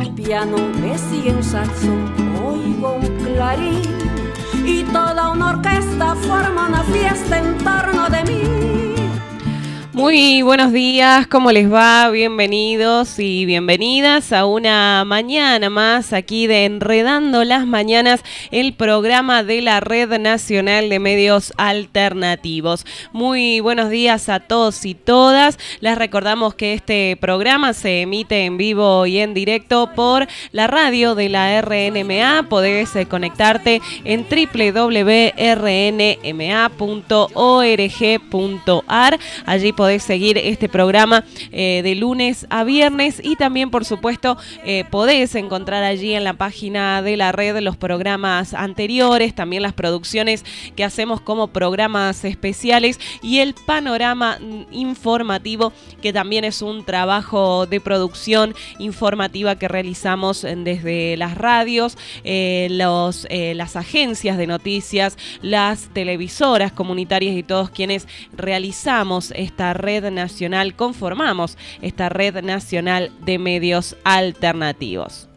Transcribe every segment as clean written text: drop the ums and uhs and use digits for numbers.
piano, me sigue un saxo, oigo un clarín y toda una orquesta forma una fiesta en torno de mí. Muy buenos días, ¿cómo les va? Bienvenidos y bienvenidas a una mañana más aquí de Enredando las Mañanas, el programa de la Red Nacional de Medios Alternativos. Muy buenos días a todos y todas. Les recordamos que este programa se emite en vivo y en directo por la radio de la RNMA. Podés conectarte en www.rnma.org.ar. Allí podés seguir este programa de lunes a viernes y también, por supuesto, podés encontrar allí en la página de la red los programas anteriores, también las producciones que hacemos como programas especiales y el panorama informativo, que también es un trabajo de producción informativa que realizamos desde las radios, las agencias de noticias, las televisoras comunitarias y todos quienes realizamos esta red nacional, conformamos esta red nacional de medios alternativos.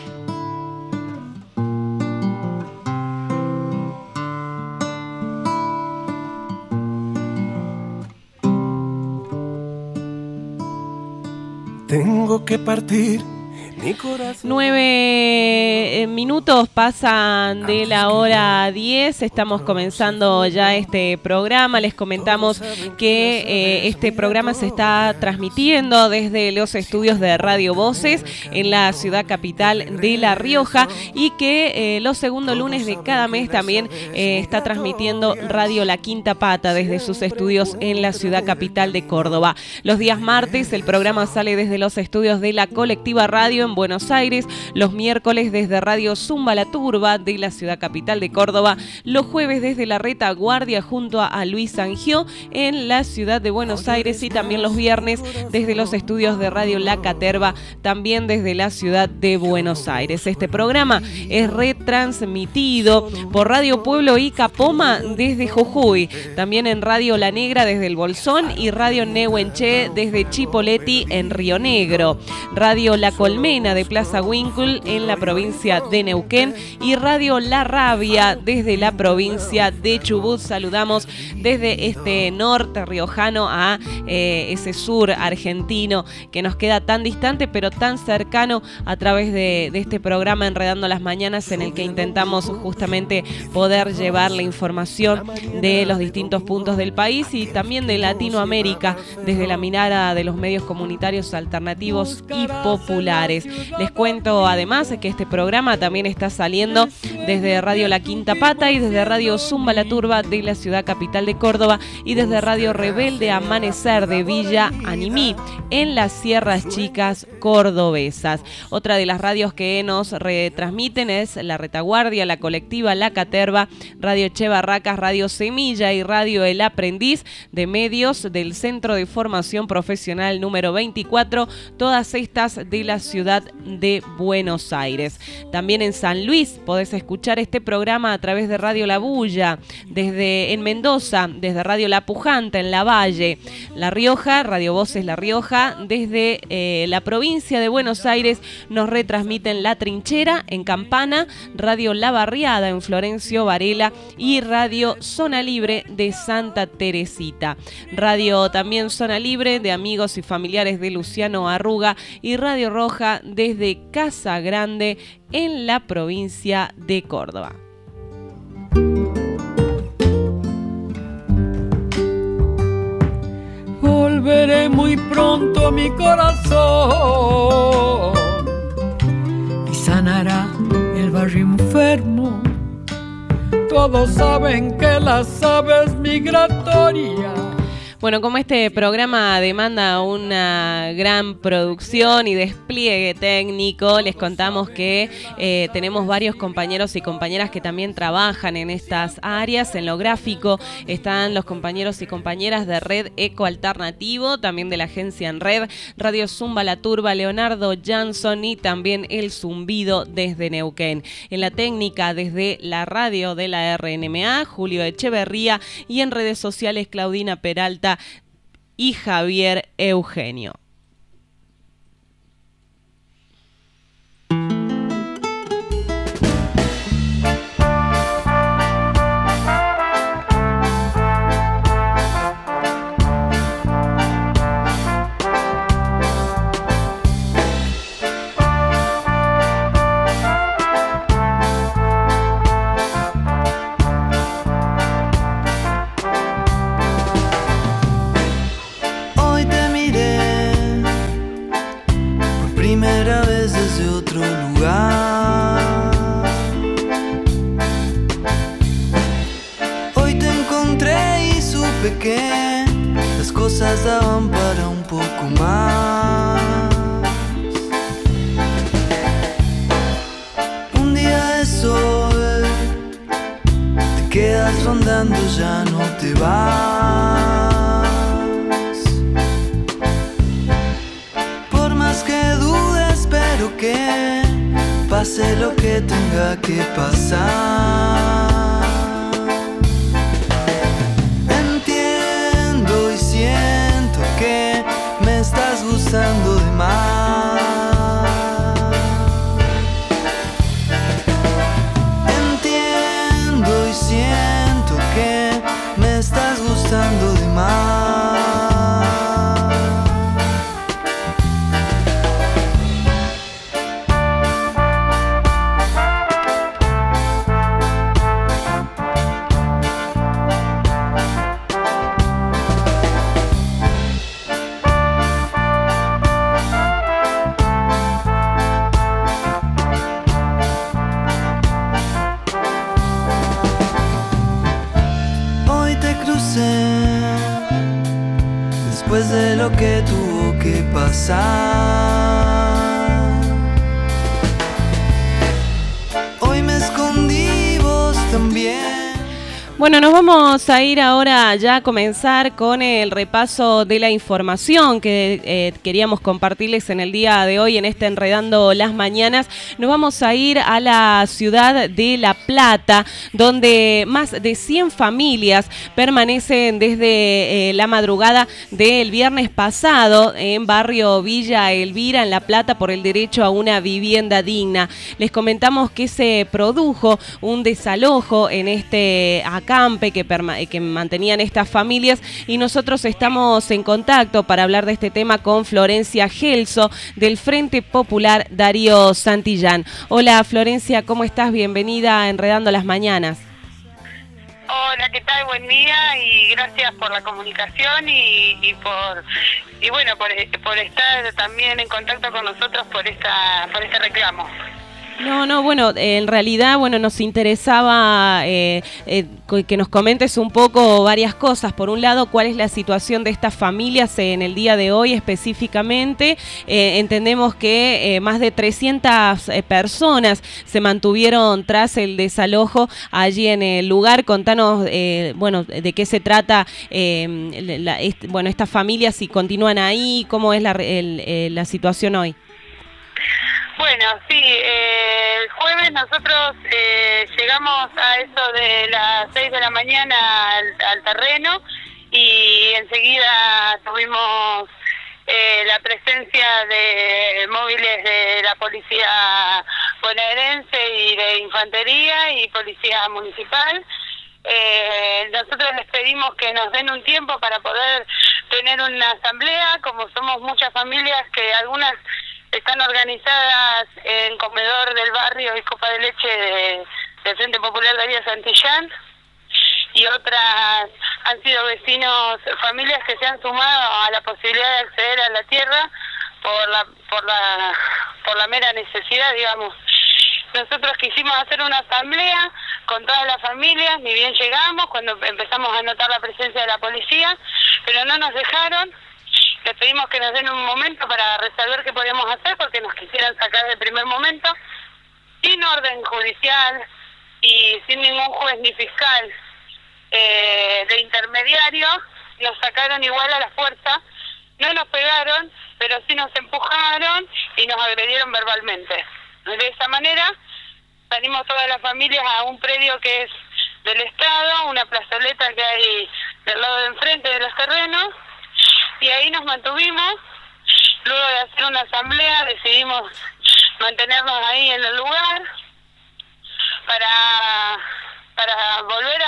Tengo que partir. 9 minutos pasan de la hora 10, estamos comenzando ya este programa. Les comentamos que este programa se está transmitiendo desde los estudios de Radio Voces en la ciudad capital de La Rioja y que los segundos lunes de cada mes también está transmitiendo Radio La Quinta Pata desde sus estudios en la ciudad capital de Córdoba. Los días martes el programa sale desde los estudios de la Colectiva Radio en Buenos Aires, los miércoles desde Radio Zumba La Turba de la ciudad capital de Córdoba, los jueves desde la Retaguardia junto a Luis Angió en la ciudad de Buenos Aires y también los viernes desde los estudios de Radio La Caterva, también desde la ciudad de Buenos Aires. Este programa es retransmitido por Radio Pueblo y Capoma desde Jujuy, también en Radio La Negra desde El Bolsón y Radio Nehuenche desde Chipoleti en Río Negro, Radio La Colmena de Plaza Winkle en la provincia de Neuquén y Radio La Rabia desde la provincia de Chubut. Saludamos desde este norte riojano a ese sur argentino que nos queda tan distante pero tan cercano a través de este programa Enredando las Mañanas, en el que intentamos justamente poder llevar la información de los distintos puntos del país y también de Latinoamérica desde la mirada de los medios comunitarios alternativos y populares. Les cuento además que este programa también está saliendo desde Radio La Quinta Pata y desde Radio Zumba La Turba de la ciudad capital de Córdoba y desde Radio Rebelde Amanecer de Villa Animí en las Sierras Chicas cordobesas. Otra de las radios que nos retransmiten es la Retaguardia, la Colectiva La Caterva, Radio Che Barracas, Radio Semilla y Radio El Aprendiz de Medios del Centro de Formación Profesional número 24, todas estas de la ciudad de Buenos Aires. También en San Luis podés escuchar este programa a través de Radio La Bulla, en Mendoza, desde Radio La Pujanta en La Valle, La Rioja, Radio Voces La Rioja, desde la provincia de Buenos Aires nos retransmiten La Trinchera en Campana, Radio La Barriada en Florencio Varela y Radio Zona Libre de Santa Teresita. Radio también Zona Libre de amigos y familiares de Luciano Arruga y Radio Roja desde Casa Grande en la provincia de Córdoba. Volveré muy pronto a mi corazón y sanará el barrio enfermo. Todos saben que las aves migratorias. Bueno, como este programa demanda una gran producción y despliegue técnico, les contamos que tenemos varios compañeros y compañeras que también trabajan en estas áreas. En lo gráfico están los compañeros y compañeras de Red Eco Alternativo, también de la agencia En Red, Radio Zumba La Turba, Leonardo Jansson y también El Zumbido desde Neuquén. En la técnica desde la radio de la RNMA, Julio Echeverría, y en redes sociales Claudina Peralta y Javier Eugenio. primera vez desde otro lugar. Hoy te encontré y supe que las cosas daban para un poco más. Un día de sol, te quedas rondando, ya no te vas. Por más que dudes, espero que pase lo que tenga que pasar. Entiendo y siento que me estás gustando de más. Entiendo y siento que me estás gustando de más. Después de lo que tuvo que pasar, hoy me escondí, vos también. Bueno, nos vamos a ir ahora ya a comenzar con el repaso de la información que queríamos compartirles en el día de hoy en este Enredando las Mañanas. Nos vamos a ir a la ciudad de La Plata, donde más de 100 familias permanecen desde la madrugada del viernes pasado en barrio Villa Elvira, en La Plata, por el derecho a una vivienda digna. Les comentamos que se produjo un desalojo en este acampe que mantenían estas familias, y nosotros estamos en contacto para hablar de este tema con Florencia Gelso del Frente Popular Darío Santillán. Hola Florencia, ¿cómo estás? Bienvenida a Enredando las Mañanas. Hola, ¿qué tal? Buen día y gracias por la comunicación y por estar también en contacto con nosotros por este reclamo. No, bueno, en realidad, nos interesaba que nos comentes un poco varias cosas. Por un lado, ¿cuál es la situación de estas familias en el día de hoy específicamente? Entendemos que más de 300 personas se mantuvieron tras el desalojo allí en el lugar. Contanos, de qué se trata estas familias, si continúan ahí, cómo es la situación hoy. Bueno, sí, el jueves nosotros llegamos a eso de las 6 de la mañana al terreno y enseguida tuvimos la presencia de móviles de la policía bonaerense y de infantería y policía municipal. Nosotros les pedimos que nos den un tiempo para poder tener una asamblea, como somos muchas familias que algunas están organizadas en comedor del barrio y copa de leche del Frente Popular Darío Santillán, y otras han sido vecinos, familias que se han sumado a la posibilidad de acceder a la tierra por la mera necesidad, digamos. Nosotros quisimos hacer una asamblea con todas las familias, ni bien llegamos, cuando empezamos a notar la presencia de la policía, pero no nos dejaron. Les pedimos que nos den un momento para resolver qué podíamos hacer, porque nos quisieran sacar del primer momento, sin orden judicial y sin ningún juez ni fiscal de intermediario. Nos sacaron igual a la fuerza, no nos pegaron, pero sí nos empujaron y nos agredieron verbalmente. De esa manera salimos todas las familias a un predio que es del Estado, una plazoleta que hay del lado de enfrente de los terrenos, y ahí nos mantuvimos. Luego de hacer una asamblea decidimos mantenernos ahí en el lugar para volver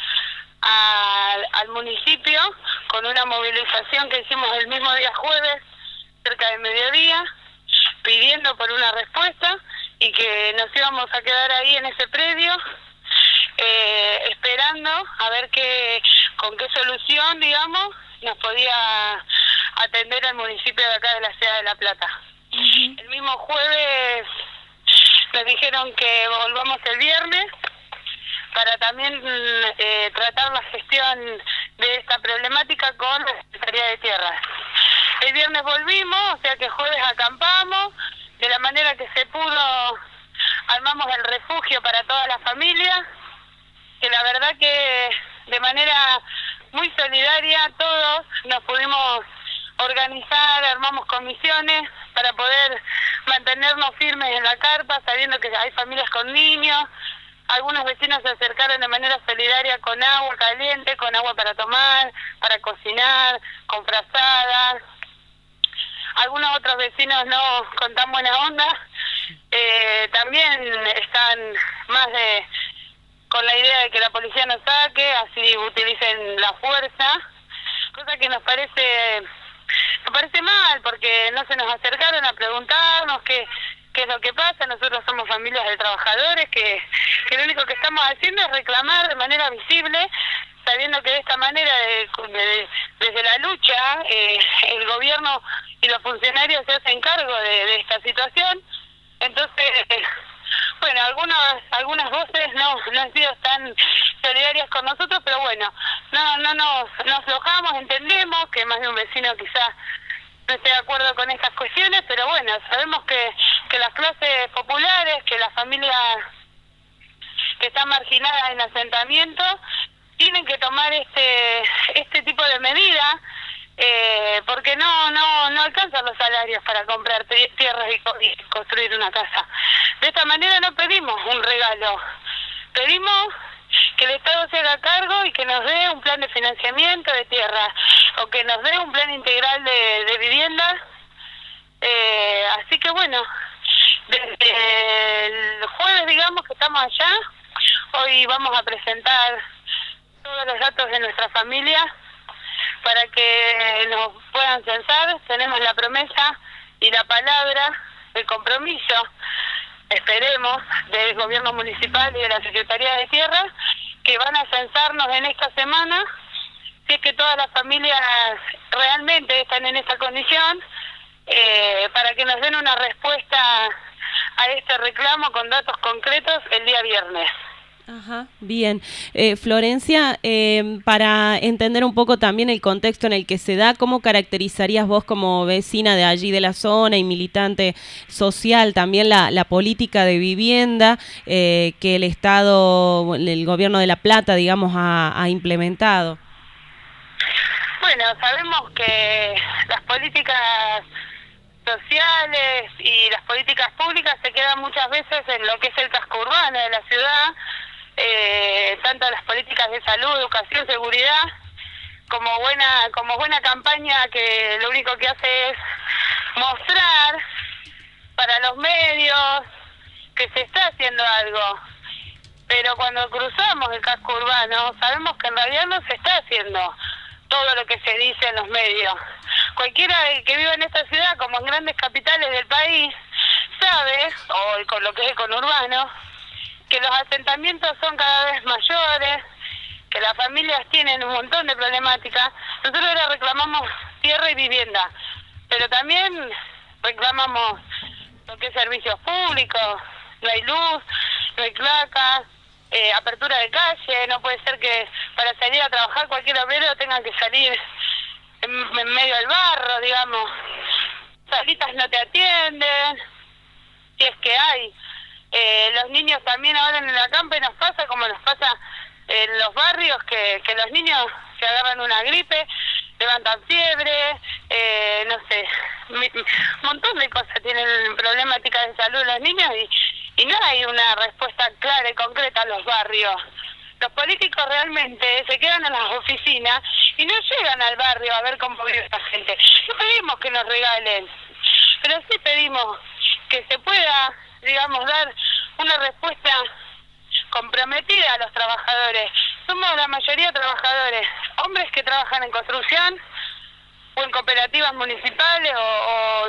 al municipio con una movilización que hicimos el mismo día jueves, cerca de mediodía, pidiendo por una respuesta y que nos íbamos a quedar ahí en ese predio esperando a ver con qué solución, digamos, nos podía atender el municipio de acá de la ciudad de La Plata. El salimos jueves, nos dijeron que volvamos el viernes para también tratar la gestión de esta problemática con la Secretaría de Tierras. El viernes volvimos, o sea que jueves acampamos, de la manera que se pudo armamos el refugio para toda la familia, que la verdad que de manera muy solidaria todos nos pudimos organizar, armamos comisiones para poder mantenernos firmes en la carpa, sabiendo que hay familias con niños. Algunos vecinos se acercaron de manera solidaria con agua caliente, con agua para tomar, para cocinar, con frazadas. Algunos otros vecinos no con tan buena onda, también están más con la idea de que la policía nos saque, así utilicen la fuerza, cosa que nos parece mal, porque no se nos acercaron a preguntarnos qué es lo que pasa. Nosotros somos familias de trabajadores que lo único que estamos haciendo es reclamar de manera visible, sabiendo que de esta manera, desde la lucha, el gobierno y los funcionarios se hacen cargo de esta situación. Entonces, bueno, algunas voces no han sido tan solidarias con nosotros, pero bueno, no nos aflojamos, entendemos que más de un vecino quizás no esté de acuerdo con estas cuestiones, pero bueno, sabemos que las clases populares, que las familias que están marginadas en asentamiento, tienen que tomar este tipo de medidas, porque no alcanzan los salarios para comprar tierras y construir una casa. De esta manera no pedimos un regalo, pedimos que el Estado se haga cargo y que nos dé un plan de financiamiento de tierra, o que nos dé un plan integral de vivienda. Así que bueno, desde el jueves, digamos, que estamos allá, hoy vamos a presentar todos los datos de nuestra familia para que nos puedan censar. Tenemos la promesa y la palabra, el compromiso, esperemos, del gobierno municipal y de la Secretaría de Tierras, que van a censarnos en esta semana, si es que todas las familias realmente están en esta condición, para que nos den una respuesta a este reclamo con datos concretos el día viernes. Ajá, bien. Florencia, para entender un poco también el contexto en el que se da, ¿cómo caracterizarías vos como vecina de allí de la zona y militante social también la política de vivienda que el Estado, el gobierno de La Plata, digamos, ha implementado? Bueno, sabemos que las políticas sociales y las políticas públicas se quedan muchas veces en lo que es el casco urbano de la ciudad, tanto las políticas de salud, educación, seguridad, como buena campaña que lo único que hace es mostrar para los medios que se está haciendo algo. Pero cuando cruzamos el casco urbano sabemos que en realidad no se está haciendo todo lo que se dice en los medios. Cualquiera que viva en esta ciudad, como en grandes capitales del país, sabe, o con lo que es el conurbano, que los asentamientos son cada vez mayores, que las familias tienen un montón de problemáticas. Nosotros ahora reclamamos tierra y vivienda, pero también reclamamos lo que es servicios públicos. No hay luz, no hay placas, apertura de calle. No puede ser que para salir a trabajar cualquier obrero tenga que salir en medio del barro, digamos. Salitas no te atienden, si es que hay. Los niños también ahora en la campa nos pasa como nos pasa en los barrios, que los niños se agarran una gripe, levantan fiebre, no sé, un montón de cosas, tienen problemáticas de salud los niños y no hay una respuesta clara y concreta a los barrios. Los políticos realmente se quedan en las oficinas y no llegan al barrio a ver cómo vive la gente. No pedimos que nos regalen, pero sí pedimos que se pueda, digamos, dar una respuesta comprometida a los trabajadores. Somos la mayoría trabajadores, hombres que trabajan en construcción o en cooperativas municipales o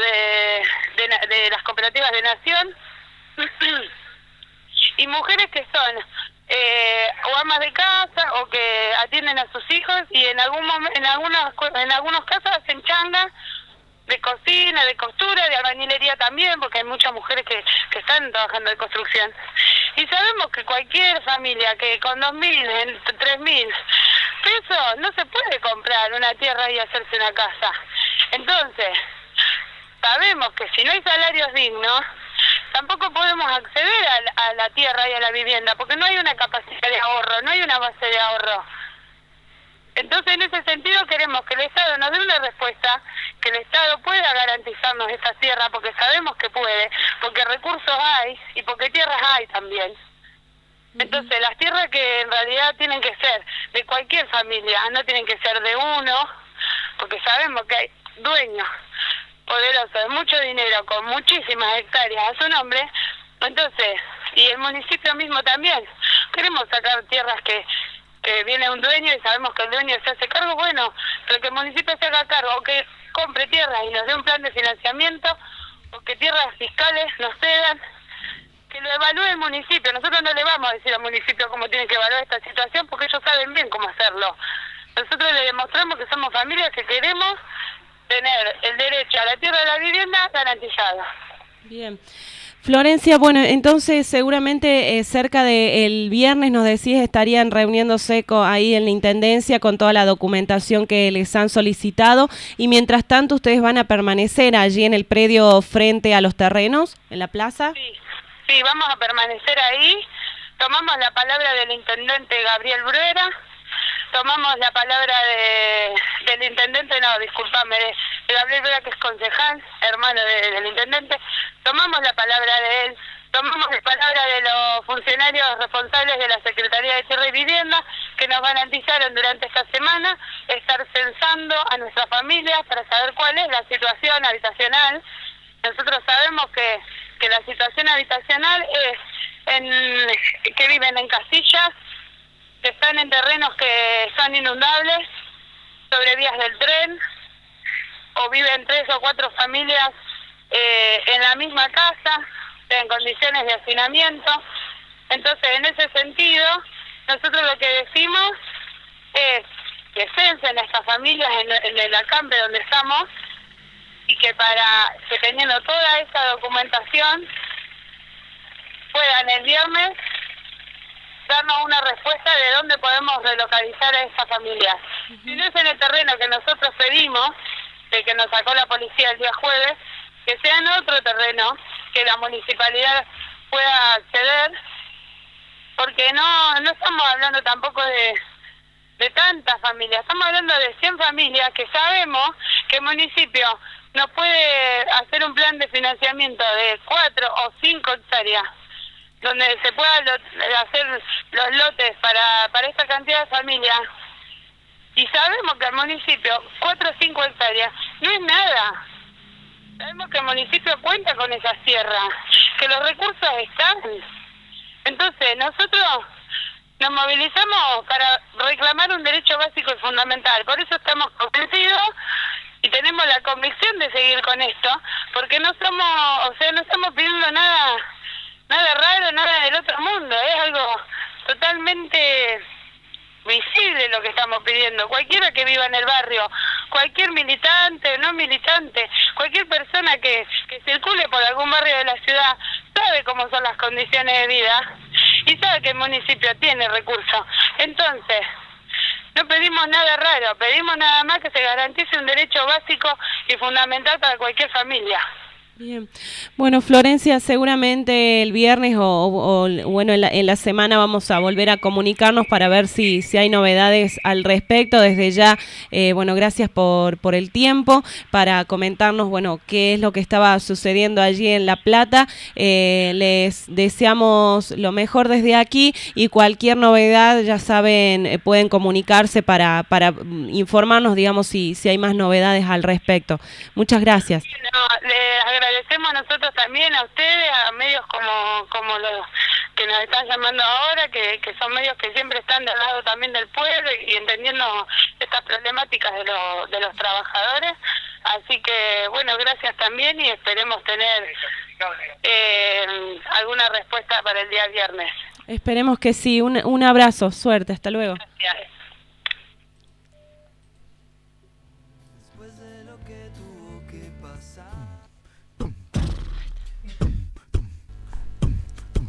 de las cooperativas de Nación, y mujeres que son o amas de casa o que atienden a sus hijos y en algunos casos hacen changa de cocina, de costura, de albañilería también, porque hay muchas mujeres que están trabajando de construcción. Y sabemos que cualquier familia que con 2.000, 3.000 pesos no se puede comprar una tierra y hacerse una casa. Entonces, sabemos que si no hay salarios dignos, tampoco podemos acceder a la tierra y a la vivienda, porque no hay una capacidad de ahorro, no hay una base de ahorro. Entonces, en ese sentido, queremos que el Estado nos dé una respuesta, que el Estado pueda garantizarnos esa tierra, porque sabemos que puede, porque recursos hay y porque tierras hay también. Entonces, las tierras que en realidad tienen que ser de cualquier familia, no tienen que ser de uno, porque sabemos que hay dueños poderosos de mucho dinero, con muchísimas hectáreas a su nombre. Entonces, y el municipio mismo también, queremos sacar tierras que viene un dueño y sabemos que el dueño se hace cargo, bueno, pero que el municipio se haga cargo, o que compre tierras y nos dé un plan de financiamiento, o que tierras fiscales nos cedan, que lo evalúe el municipio. Nosotros no le vamos a decir al municipio cómo tiene que evaluar esta situación, porque ellos saben bien cómo hacerlo. Nosotros le demostramos que somos familias que queremos tener el derecho a la tierra y a la vivienda garantizado. Bien. Florencia, bueno, entonces seguramente cerca del viernes, nos decís, estarían reuniéndose ahí en la Intendencia con toda la documentación que les han solicitado, y mientras tanto ustedes van a permanecer allí en el predio frente a los terrenos, en la plaza. Sí, vamos a permanecer ahí. Tomamos la palabra del intendente Gabriel Bruera, tomamos la palabra del intendente, no, discúlpame, de Gabriel Bruera, que es concejal, hermano del intendente. Tomamos la palabra de él, tomamos la palabra de los funcionarios responsables de la Secretaría de Tierra y Vivienda, que nos garantizaron durante esta semana estar censando a nuestras familias para saber cuál es la situación habitacional. Nosotros sabemos que la situación habitacional es que viven en casillas, que están en terrenos que son inundables, sobre vías del tren, o viven 3 o 4 familias en la misma casa, en condiciones de hacinamiento. Entonces, en ese sentido, nosotros lo que decimos es que censen a estas familias en el acampe donde estamos, y que teniendo toda esa documentación, puedan el viernes darnos una respuesta de dónde podemos relocalizar a esas familias. Si no es en el terreno que nosotros pedimos, de que nos sacó la policía el día jueves, que sea en otro terreno, que la municipalidad pueda acceder, porque no estamos hablando tampoco de tantas familias, estamos hablando de 100 familias que sabemos que el municipio nos puede hacer un plan de financiamiento de 4 o 5 hectáreas, donde se pueda hacer los lotes para esta cantidad de familias. Y sabemos que el municipio, 4 o 5 hectáreas, no es nada. Sabemos que el municipio cuenta con esas tierras, que los recursos están. Entonces, nosotros nos movilizamos para reclamar un derecho básico y fundamental. Por eso estamos convencidos y tenemos la convicción de seguir con esto, porque no estamos pidiendo nada raro, nada del otro mundo. Es algo totalmente visible lo que estamos pidiendo. Cualquiera que viva en el barrio, cualquier militante, no militante, cualquier persona que circule por algún barrio de la ciudad, sabe cómo son las condiciones de vida y sabe que el municipio tiene recursos. Entonces, no pedimos nada raro, pedimos nada más que se garantice un derecho básico y fundamental para cualquier familia. Bien. Bueno, Florencia, seguramente el viernes o bueno, en la semana vamos a volver a comunicarnos para ver si hay novedades al respecto. Desde ya, bueno, gracias por el tiempo para comentarnos, bueno, qué es lo que estaba sucediendo allí en La Plata. Les deseamos lo mejor desde aquí y cualquier novedad, ya saben, pueden comunicarse para informarnos, digamos, si hay más novedades al respecto. Muchas gracias. No, les agradecemos nosotros también a ustedes, a medios como los que nos están llamando ahora, que son medios que siempre están del lado también del pueblo y entendiendo estas problemáticas de los trabajadores. Así que, bueno, gracias también y esperemos tener alguna respuesta para el día viernes. Esperemos que sí. Un abrazo, suerte, hasta luego. Gracias. Después de lo que tuvo que pasar.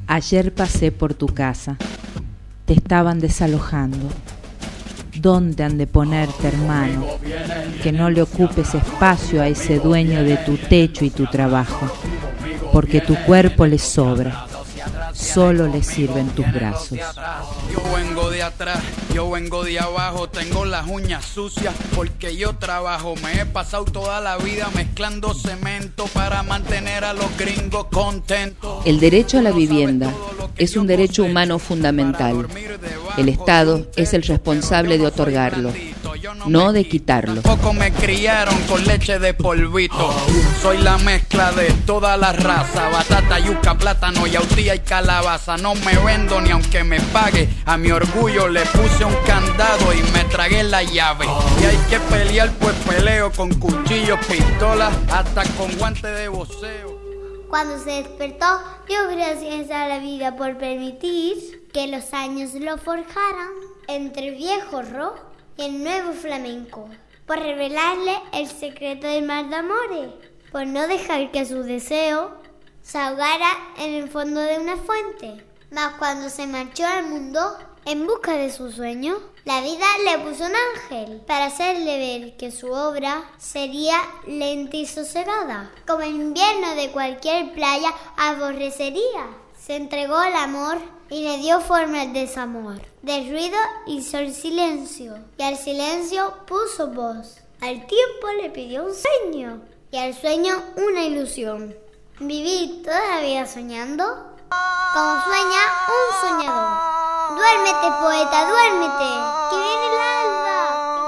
Ayer pasé por tu casa, te estaban desalojando. ¿Dónde han de ponerte, hermano? Que no le ocupes espacio a ese dueño de tu techo y tu trabajo, porque tu cuerpo le sobra, solo le sirven tus brazos. Yo vengo de atrás, yo vengo de abajo, tengo las uñas sucias porque yo trabajo. Me he pasado toda la vida mezclando cemento para mantener a los gringos contentos. El derecho a la vivienda es un derecho humano fundamental. El Estado es el responsable de otorgarlo, no de quitarlo. Poco me criaron con leche de polvito. Soy la mezcla de toda la raza: batata, yuca, plátano, yautía y calabaza. No me vendo ni aunque me pague. A mi orgullo le puse un candado y me tragué la llave. Y hay que pelear, pues peleo con cuchillos, pistolas, hasta con guantes de boxeo. Cuando se despertó, dio gracias a la vida por permitir que los años lo forjaran entre el viejo rock y el nuevo flamenco, por revelarle el secreto del mar de amores, por no dejar que su deseo se ahogara en el fondo de una fuente. Mas cuando se marchó al mundo en busca de su sueño, la vida le puso un ángel para hacerle ver que su obra sería lenta y sosegada, como el invierno de cualquier playa aborrecería. Se entregó al amor y le dio forma al desamor. Del ruido hizo el silencio, y al silencio puso voz. Al tiempo le pidió un sueño, y al sueño una ilusión. Vivir toda la vida soñando, como sueña un soñador. Duérmete, poeta, duérmete, que viene el alba.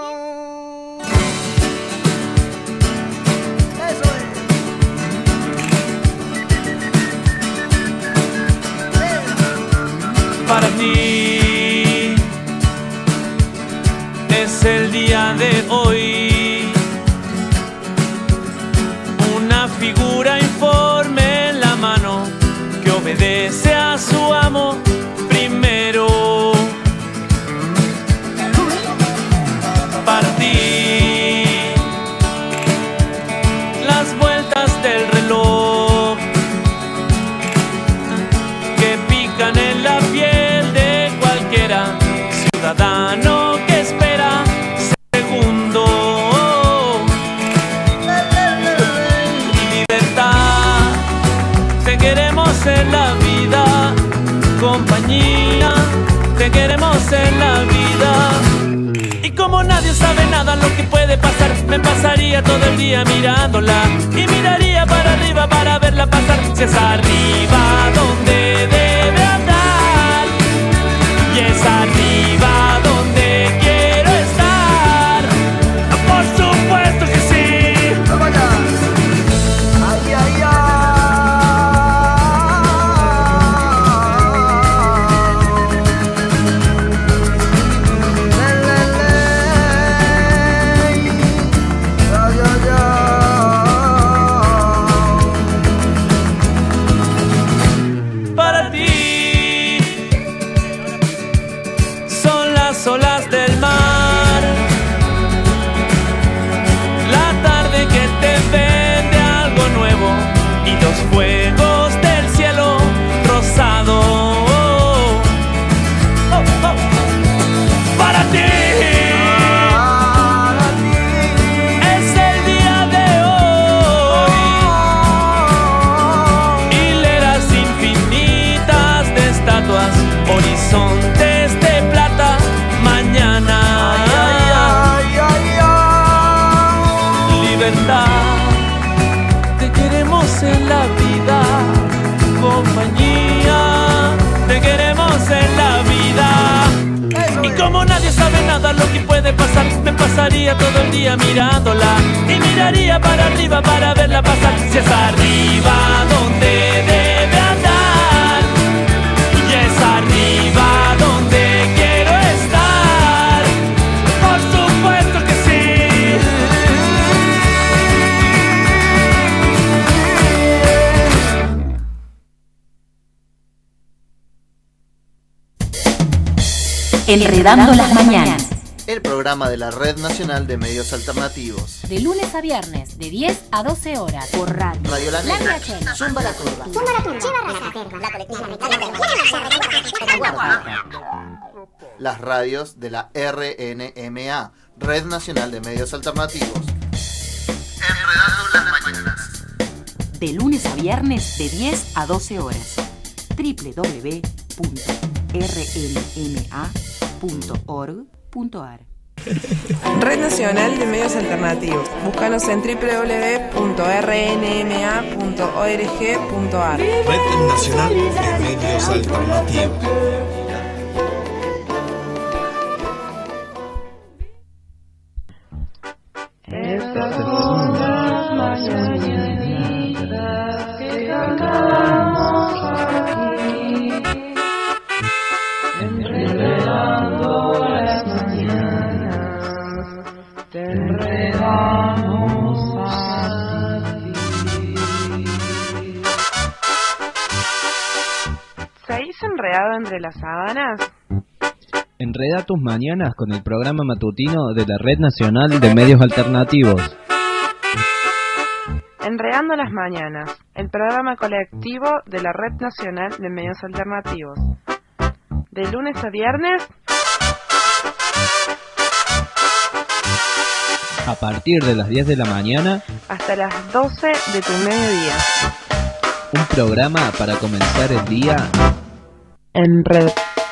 Para ti es el día de hoy, una figura informe en la mano que obedece a su amo primero. Para ti las vueltas del reloj que pican en la piel de cualquiera ciudadano que espera segundo. Libertad, te queremos en la vida. Compañía, te queremos en la vida. Y como nadie sabe nada lo que puede pasar, me pasaría todo el día mirándola y miraría para arriba para verla pasar. Si es arriba donde debe andar, y es arriba donde quiero estar. Por supuesto que sí. Ay, ay, ay. Olas del mar, la tarde que te vende algo nuevo y los fuegos del cielo rosado. Oh, oh. Para ti es el día de hoy, hileras infinitas de estatuas, horizontes de plata. Mañana, ay, ay, ay, ay. Libertad, te queremos en la vida. Compañía, te queremos en la vida. Y como nadie sabe nada lo que puede pasar, me pasaría todo el día mirándola y miraría para arriba para verla pasar. Si es arriba donde debe andar, y es arriba donde quiero estar. Enredando las mañanas. el programa de la Red Nacional de Medios Alternativos. De lunes a viernes, de 10 a 12 horas, por radio. Radio La Negra, Zumba la Turba, las radios de la RNMA, Red Nacional de Medios Alternativos. Enredando las mañanas. De lunes a viernes, de 10 a 12 horas. www.rnma.org.ar. Red Nacional de Medios Alternativos. Búscanos en www.rnma.org.ar. Red Nacional de Medios Alternativos. Estas son las mañanitas que cantamos aquí, enredando las mañanas, te enredamos a ti. ¿Seguís enredado entre las sábanas? Enreda tus mañanas con el programa matutino de la Red Nacional de Medios Alternativos. Enredando las mañanas, el programa colectivo de la Red Nacional de Medios Alternativos. De lunes a viernes, A partir de las 10 de la mañana, hasta las 12 de tu mediodía. un programa para comenzar el día en red.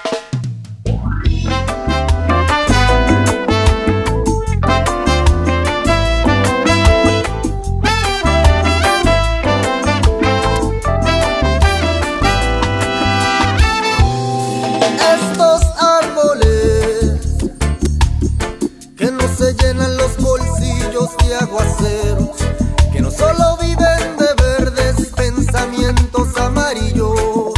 Estos árboles que no se llenan los bolsillos de aguaceros, que no solo viven de verdes pensamientos amarillos,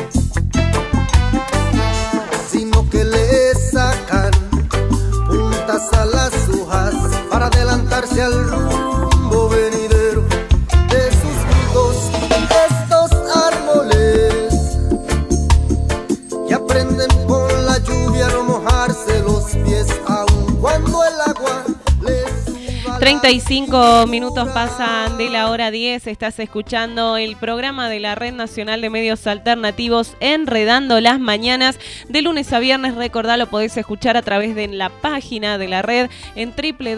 sino que le sacan puntas a las hojas para adelantarse al rumbo venidero de sus frutos. Estos árboles que aprenden con la lluvia a no mojarse los pies, aun cuando el agua les suba. 35 minutos pasan de la hora 10, estás escuchando el programa de la Red Nacional de Medios Alternativos, Enredando las Mañanas, de lunes a viernes. Recordá, lo podés escuchar a través de la página de la red en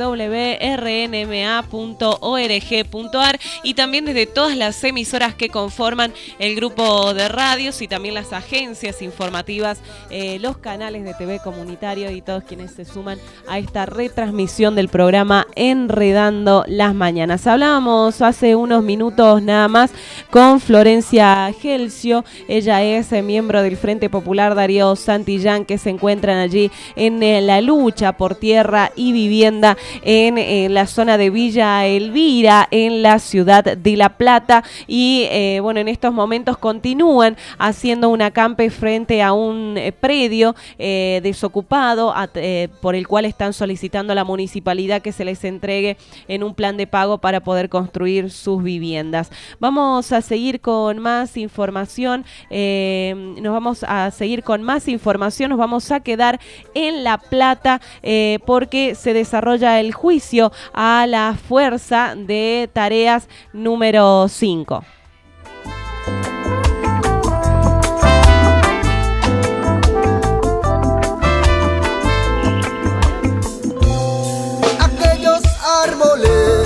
www.rnma.org.ar y también desde todas las emisoras que conforman el grupo de radios y también las agencias informativas, los canales de TV comunitario y todos quienes se suman a esta retransmisión del programa Enredando las Mañanas. Hablábamos hace unos minutos nada más con Florencia Gelcio. Ella es miembro del Frente Popular Darío Santillán, que se encuentran allí en la lucha por tierra y vivienda en la zona de Villa Elvira, en la ciudad de La Plata. Y bueno, en estos momentos continúan haciendo un acampe frente a un predio desocupado por el cual están solicitando a la municipalidad que se les entregue en un plan de pago para poder construir sus viviendas. Vamos a seguir con más información, nos vamos a quedar en La Plata porque se desarrolla el juicio a la Fuerza de Tareas número 5. Aquellos árboles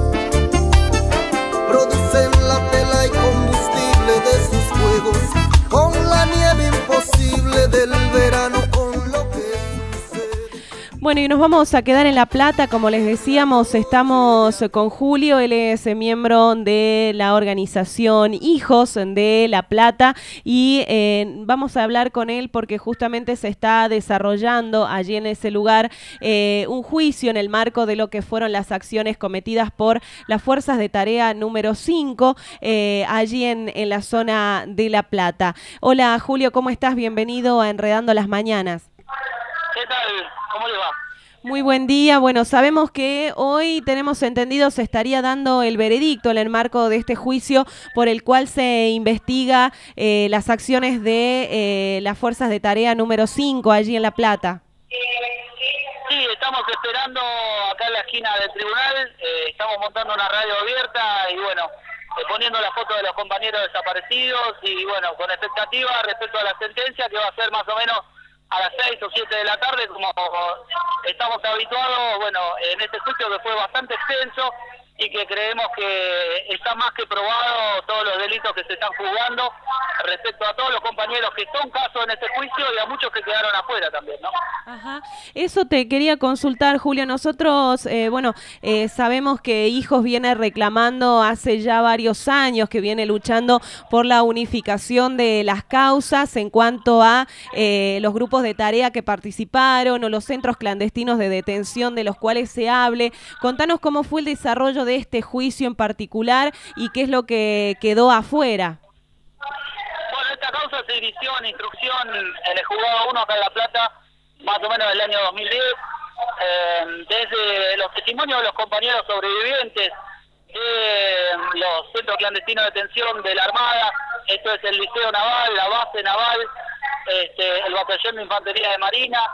producen la tela y combustible de sus fuegos, con la nieve imposible del verano, con lo que sucede. Bueno, y nos vamos a quedar en La Plata, como les decíamos, estamos con Julio, él es miembro de la organización Hijos de La Plata y vamos a hablar con él porque justamente se está desarrollando allí en ese lugar un juicio en el marco de lo que fueron las acciones cometidas por las Fuerzas de Tarea número 5 allí en la zona de La Plata. Hola Julio, ¿cómo estás? Bienvenido a Enredando las Mañanas. ¿Qué tal? ¿Cómo le va? Muy buen día. Bueno, sabemos que hoy, tenemos entendido, se estaría dando el veredicto en el marco de este juicio por el cual se investiga las acciones de las Fuerzas de Tarea número 5 allí en La Plata. Sí, estamos esperando acá en la esquina del tribunal, estamos montando una radio abierta y bueno, poniendo la foto de los compañeros desaparecidos y bueno, con expectativa respecto a la sentencia que va a ser más o menos a las 6 o 7 de la tarde, como estamos habituados, bueno, en este juicio que fue bastante extenso y que creemos que está más que probado todos los delitos que se están juzgando respecto a todos los compañeros que son casos en este juicio y a muchos que quedaron afuera también, ¿no? Ajá. Eso te quería consultar, Julio. Nosotros, sabemos que Hijos viene reclamando hace ya varios años, que viene luchando por la unificación de las causas en cuanto a los grupos de tarea que participaron o los centros clandestinos de detención de los cuales se hable. Contanos cómo fue el desarrollo de este juicio en particular y qué es lo que quedó afuera. Bueno, esta causa se inició en instrucción en el juzgado 1 acá en La Plata, más o menos del año 2010, desde los testimonios de los compañeros sobrevivientes de los centros clandestinos de detención de la Armada, esto es el Liceo Naval, la base naval, el batallón de infantería de Marina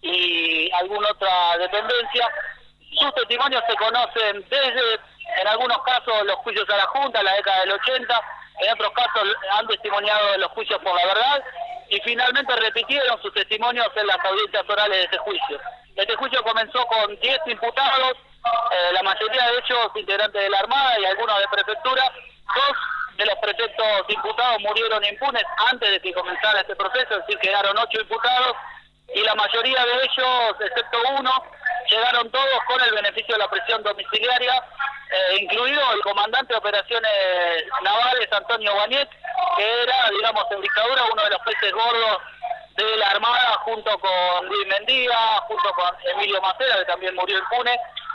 y alguna otra dependencia. Sus testimonios se conocen desde, en algunos casos, los juicios a la Junta en la década del 80, en otros casos han testimoniado los juicios por la verdad y finalmente repitieron sus testimonios en las audiencias orales de este juicio. Este juicio comenzó con 10 imputados, la mayoría de ellos integrantes de la Armada y algunos de prefectura. 2 de los prefectos imputados murieron impunes antes de que comenzara este proceso, es decir, quedaron 8 imputados y la mayoría de ellos, excepto uno, llegaron todos con el beneficio de la prisión domiciliaria, incluido el comandante de operaciones navales, Antonio Bañet, que era, digamos, en dictadura uno de los peces gordos de la Armada, junto con Luis Mendía, junto con Emilio Macera, que también murió impune.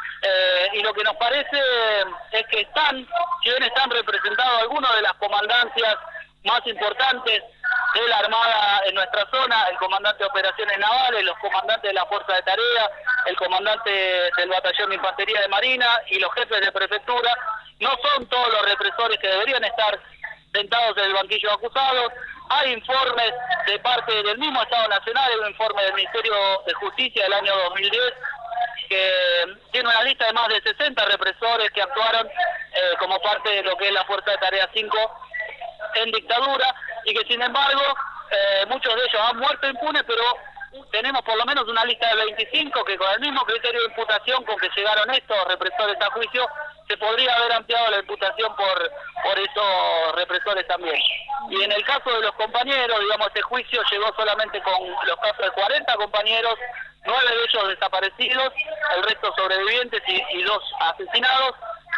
Y lo que nos parece es que si bien están representados algunos de las comandancias más importantes de la Armada en nuestra zona, el comandante de operaciones navales, los comandantes de la Fuerza de Tarea, el comandante del batallón de infantería de Marina y los jefes de prefectura, no son todos los represores que deberían estar sentados en el banquillo de acusados. Hay informes de parte del mismo Estado Nacional, hay un informe del Ministerio de Justicia del año 2010 que tiene una lista de más de 60 represores que actuaron como parte de lo que es la Fuerza de Tarea 5 en dictadura y que sin embargo muchos de ellos han muerto impunes, pero tenemos por lo menos una lista de 25 que con el mismo criterio de imputación con que llegaron estos represores a juicio se podría haber ampliado la imputación por esos represores también. Y en el caso de los compañeros, digamos, este juicio llegó solamente con los casos de 40 compañeros, 9 de ellos desaparecidos, el resto sobrevivientes y 2 asesinados,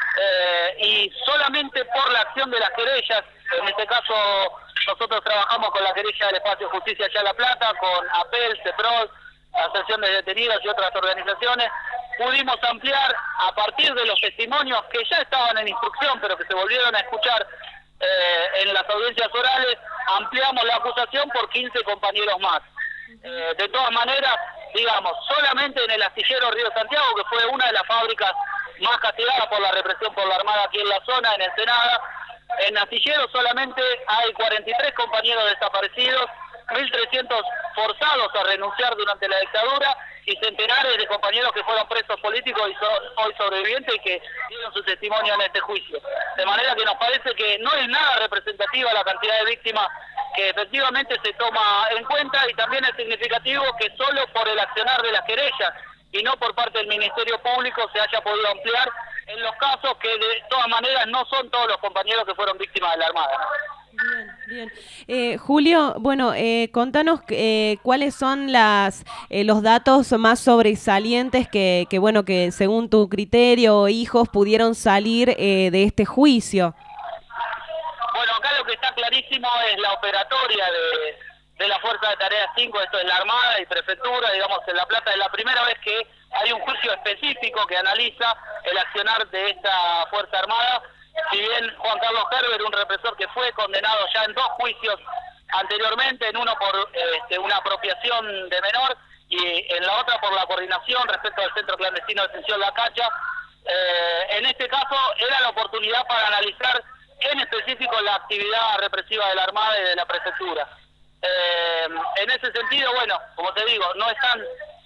y solamente por la acción de las querellas, en este caso nosotros trabajamos con la querella del Espacio Justicia allá en La Plata, con APEL, CEPROD, Asociación de Detenidos y otras organizaciones, pudimos ampliar a partir de los testimonios que ya estaban en instrucción, pero que se volvieron a escuchar en las audiencias orales, ampliamos la acusación por 15 compañeros más. De todas maneras, digamos, solamente en el astillero Río Santiago, que fue una de las fábricas más castigadas por la represión por la Armada aquí en la zona, en Ensenada, en astillero solamente hay 43 compañeros desaparecidos, 1.300 forzados a renunciar durante la dictadura y centenares de compañeros que fueron presos políticos y son hoy sobrevivientes y que dieron su testimonio en este juicio. De manera que nos parece que no es nada representativa la cantidad de víctimas que efectivamente se toma en cuenta y también es significativo que solo por el accionar de las querellas y no por parte del Ministerio Público se haya podido ampliar en los casos que de todas maneras no son todos los compañeros que fueron víctimas de la Armada, ¿no? Bien. Julio, bueno, contanos cuáles son los datos más sobresalientes que según tu criterio, Hijos, pudieron salir de este juicio. Bueno, acá lo que está clarísimo es la operatoria de la Fuerza de Tarea 5, esto es la Armada y Prefectura, digamos, en La Plata es la primera vez que hay un juicio específico que analiza el accionar de esta Fuerza Armada. Si bien Juan Carlos Gerber, un represor que fue condenado ya en 2 juicios anteriormente, en uno por una apropiación de menor y en la otra por la coordinación respecto al Centro Clandestino de Detención La Cacha, en este caso era la oportunidad para analizar en específico la actividad represiva de la Armada y de la Prefectura. En ese sentido, bueno, como te digo, no están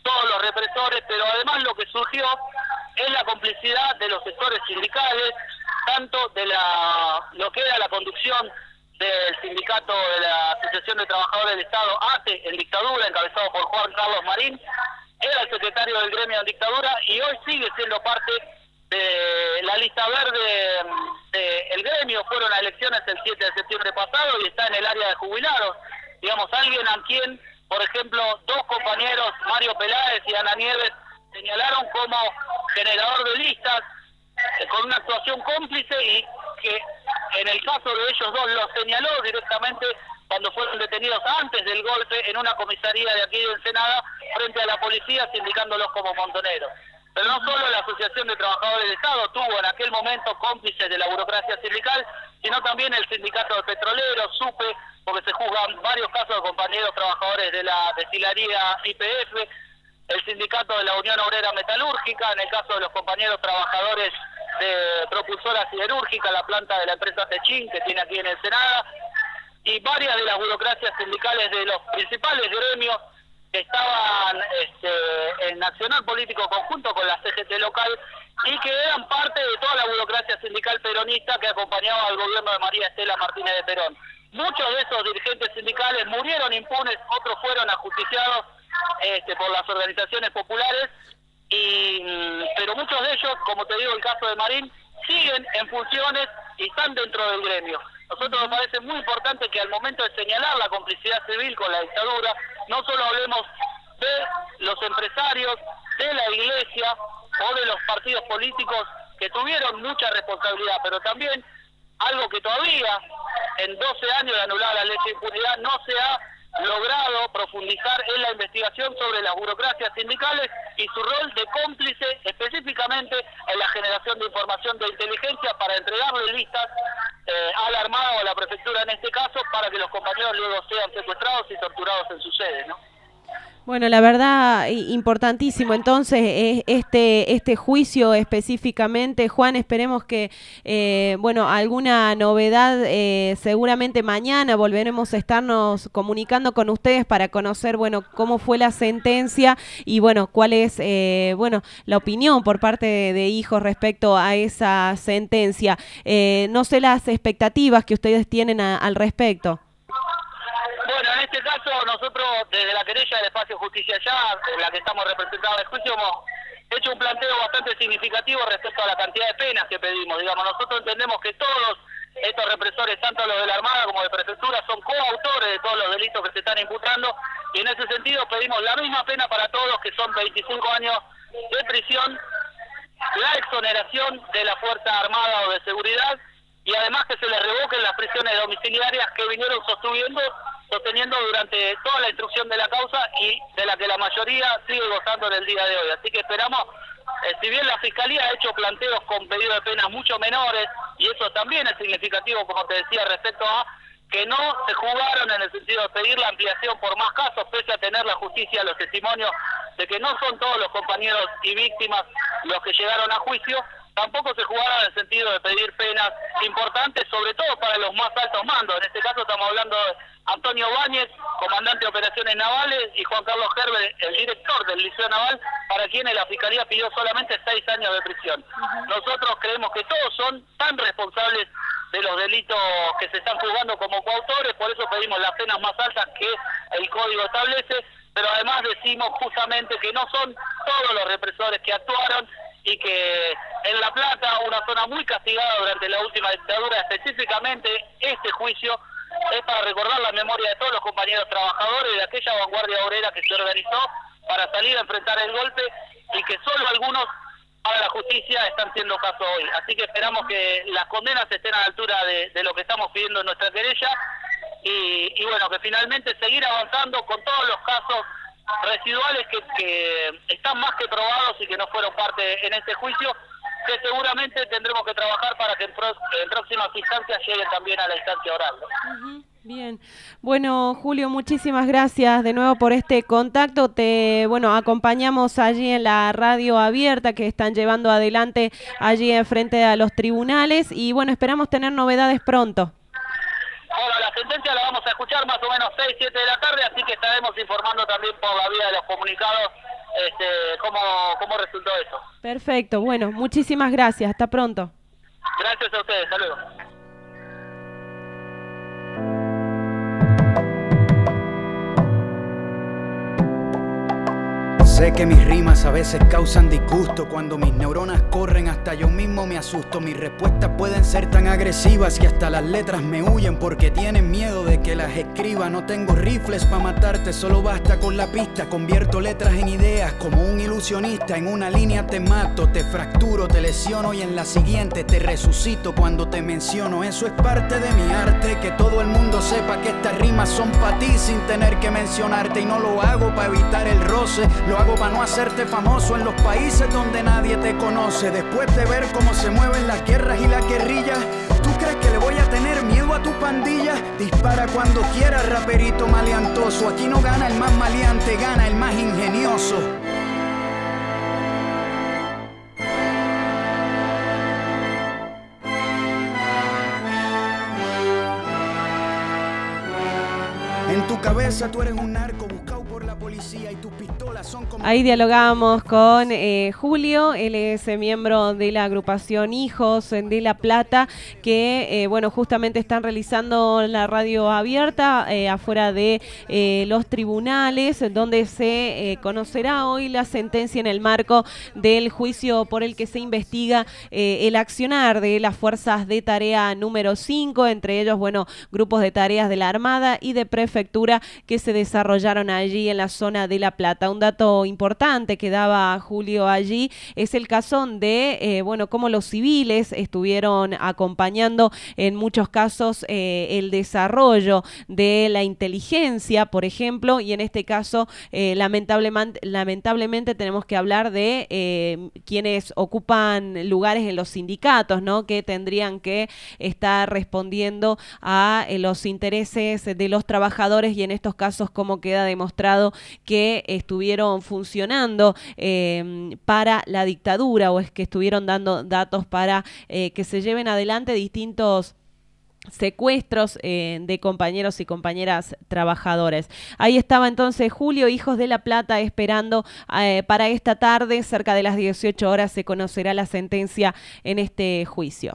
todos los represores, pero además lo que surgió es la complicidad de los sectores sindicales, tanto de lo que era la conducción del sindicato de la Asociación de Trabajadores del Estado, ATE, en dictadura, encabezado por Juan Carlos Marín, era el secretario del gremio en dictadura y hoy sigue siendo parte de la lista verde del gremio. Fueron a elecciones el 7 de septiembre pasado y está en el área de jubilados. Digamos, alguien a quien, por ejemplo, dos compañeros, Mario Peláez y Ana Nieves, señalaron como generador de listas, con una actuación cómplice, y que en el caso de ellos dos lo señaló directamente cuando fueron detenidos antes del golpe en una comisaría de aquí de Ensenada frente a la policía, indicándolos como montoneros. Pero no solo la Asociación de Trabajadores del Estado tuvo en aquel momento cómplices de la burocracia sindical, sino también el sindicato de petroleros, SUPE, porque se juzgan varios casos de compañeros trabajadores de la destilería YPF, el sindicato de la Unión Obrera Metalúrgica, en el caso de los compañeros trabajadores de propulsora siderúrgica, la planta de la empresa Techín, que tiene aquí en Ensenada, y varias de las burocracias sindicales de los principales gremios que estaban en Nacional Político conjunto con la CGT local y que eran parte de toda la burocracia sindical peronista que acompañaba al gobierno de María Estela Martínez de Perón. Muchos de esos dirigentes sindicales murieron impunes, otros fueron ajusticiados por las organizaciones populares, pero muchos de ellos, como te digo, el caso de Marín, siguen en funciones y están dentro del gremio. Nosotros nos parece muy importante que al momento de señalar la complicidad civil con la dictadura, no solo hablemos de los empresarios, de la iglesia o de los partidos políticos que tuvieron mucha responsabilidad, pero también algo que todavía en 12 años de anular la ley de impunidad no se ha logrado profundizar en la investigación sobre las burocracias sindicales y su rol de cómplice específicamente en la generación de información de inteligencia para entregarle listas a la Armada o a la Prefectura en este caso, para que los compañeros luego sean secuestrados y torturados en su sede, ¿no? Bueno, la verdad, importantísimo. Entonces, este juicio específicamente, Juan, esperemos que, alguna novedad, seguramente mañana volveremos a estarnos comunicando con ustedes para conocer, cómo fue la sentencia y, cuál es, la opinión por parte de hijos respecto a esa sentencia. No sé las expectativas que ustedes tienen al respecto. Bueno, en este caso nosotros desde la querella del Espacio Justicia Ya, en la que estamos representados en el juicio, hemos hecho un planteo bastante significativo respecto a la cantidad de penas que pedimos. Digamos, nosotros entendemos que todos estos represores, tanto los de la Armada como de Prefectura, son coautores de todos los delitos que se están imputando, y en ese sentido pedimos la misma pena para todos, que son 25 años de prisión, la exoneración de la Fuerza Armada o de Seguridad, y además que se les revoquen las prisiones domiciliarias que vinieron sosteniendo durante toda la instrucción de la causa y de la que la mayoría sigue gozando en el día de hoy. Así que esperamos, si bien la Fiscalía ha hecho planteos con pedido de penas mucho menores, y eso también es significativo, como te decía, respecto a que no se jugaron en el sentido de pedir la ampliación por más casos, pese a tener la justicia los testimonios de que no son todos los compañeros y víctimas los que llegaron a juicio, tampoco se jugaron en el sentido de pedir penas importantes, sobre todo para los más altos mandos. En este caso estamos hablando de Antonio Báñez, comandante de operaciones navales, y Juan Carlos Gerber, el director del Liceo Naval, para quienes la Fiscalía pidió solamente 6 años de prisión. Nosotros creemos que todos son tan responsables de los delitos que se están juzgando como coautores, por eso pedimos las penas más altas que el Código establece, pero además decimos justamente que no son todos los represores que actuaron, y que en La Plata, una zona muy castigada durante la última dictadura, específicamente este juicio es para recordar la memoria de todos los compañeros trabajadores de aquella vanguardia obrera que se organizó para salir a enfrentar el golpe, y que solo algunos para la justicia están siendo caso hoy. Así que esperamos que las condenas estén a la altura de lo que estamos pidiendo en nuestra querella, y que finalmente seguir avanzando con todos los casos residuales que están más que probados y que no fueron parte en este juicio, que seguramente tendremos que trabajar para que en próximas instancias lleguen también a la instancia oral, ¿no? Bien, bueno, Julio, muchísimas gracias de nuevo por este contacto. Te acompañamos allí en la radio abierta que están llevando adelante allí enfrente a los tribunales, y esperamos tener novedades pronto. Bueno, la sentencia la vamos a escuchar más o menos 6, 7 de la tarde, así que estaremos informando también por la vía de los comunicados cómo resultó eso. Perfecto, bueno, muchísimas gracias, hasta pronto. Gracias a ustedes, hasta luego. Sé que mis rimas a veces causan disgusto. Cuando mis neuronas corren hasta yo mismo me asusto. Mis respuestas pueden ser tan agresivas que hasta las letras me huyen porque tienen miedo de que las escriba. No tengo rifles para matarte, solo basta con la pista. Convierto letras en ideas como un ilusionista. En una línea te mato, te fracturo, te lesiono y en la siguiente te resucito cuando te menciono. Eso es parte de mi arte, que todo el mundo sepa que estas rimas son para ti sin tener que mencionarte. Y no lo hago para evitar el roce, lo hago para no hacerte famoso en los países donde nadie te conoce. Después de ver cómo se mueven las guerras y las guerrillas, ¿tú crees que le voy a tener miedo a tu pandilla? Dispara cuando quieras, raperito maleantoso. Aquí no gana el más maleante, gana el más ingenioso. En tu cabeza tú eres un narco buscado por la policía y tus pistolas son como... Ahí dialogamos con Julio, él es miembro de la agrupación Hijos de La Plata, que bueno, justamente están realizando la radio abierta afuera de los tribunales, donde se conocerá hoy la sentencia en el marco del juicio por el que se investiga el accionar de las fuerzas de tarea número 5, entre ellos, bueno, grupos de tareas de la Armada y de Prefectura que se desarrollaron allí en la zona de La Plata. Un dato importante que daba Julio allí es el caso de, bueno, cómo los civiles estuvieron acompañando en muchos casos el desarrollo de la inteligencia, por ejemplo, y en este caso, lamentablemente tenemos que hablar de quienes ocupan lugares en los sindicatos, ¿no? Que tendrían que estar respondiendo a los intereses de los trabajadores, y en estos casos cómo queda demostrado que estuvieron funcionando para la dictadura, o es que estuvieron dando datos para que se lleven adelante distintos secuestros de compañeros y compañeras trabajadores. Ahí estaba entonces Julio, Hijos de La Plata, esperando para esta tarde, cerca de las 18 horas, se conocerá la sentencia en este juicio.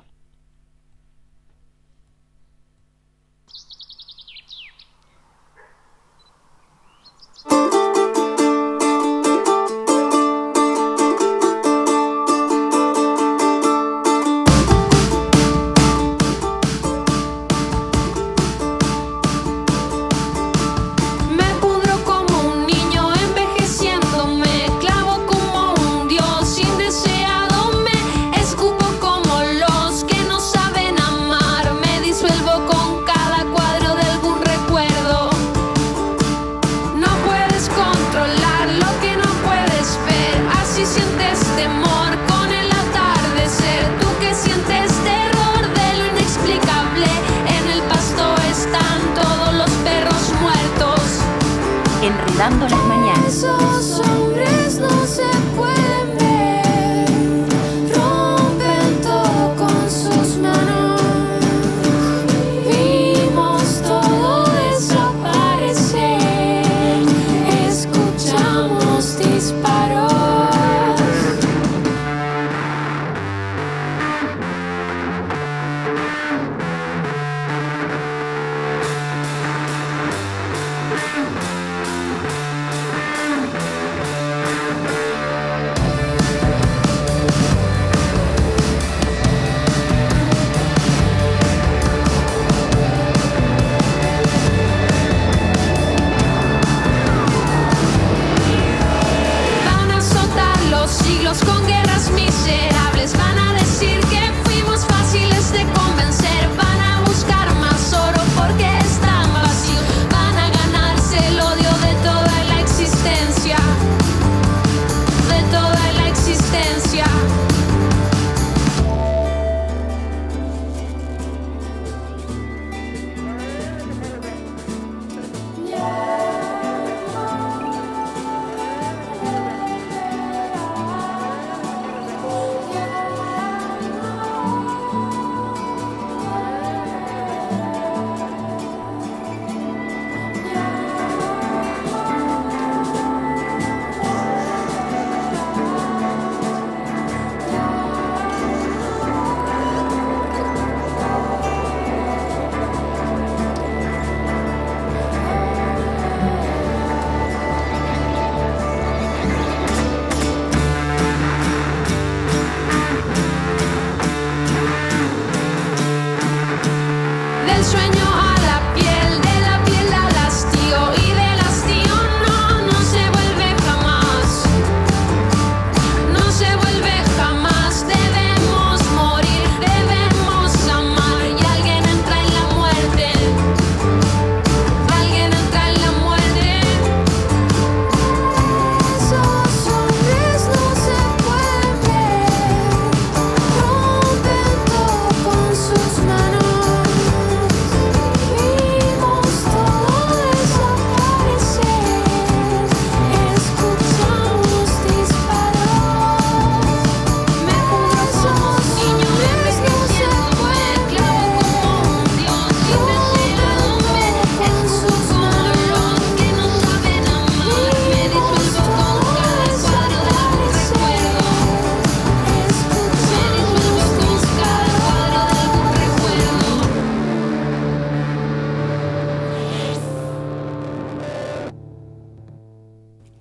Enredando las mañanas. Esos hombres no se pueden ver, rompen todo con sus manos. Vimos todo desaparecer, escuchamos disparos.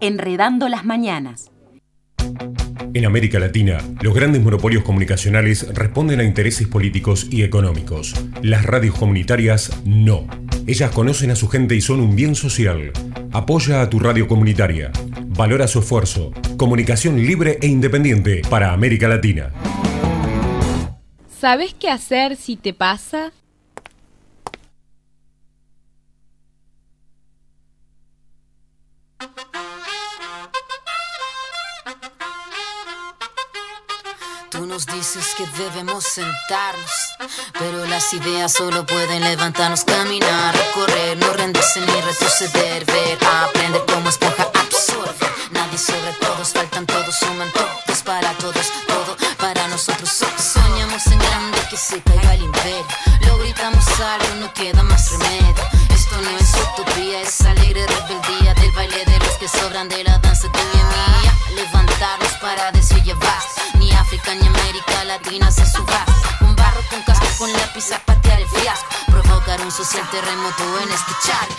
Enredando las mañanas. En América Latina, los grandes monopolios comunicacionales responden a intereses políticos y económicos. Las radios comunitarias no. Ellas conocen a su gente y son un bien social. Apoya a tu radio comunitaria. Valora su esfuerzo. Comunicación libre e independiente para América Latina. ¿Sabes qué hacer si te pasa? Tú nos dices que debemos sentarnos, pero las ideas solo pueden levantarnos, caminar, recorrer, no rendirse ni retroceder, ver, aprender como esponja, absorber. Nadie sobre todos, faltan todos, suman todos para todos, todo para nosotros. Soñamos en grande que se caiga el imperio, lo gritamos algo, no queda más remedio. Esto no es utopía, es alegre rebeldía del baile de los que sobran de la danza tuya y mía. Levantarnos para decir ya basta. Ni África ni América Latina se suba. Con barro, con casco, con lápiz a patear el fiasco. Provocar un social terremoto en este charco.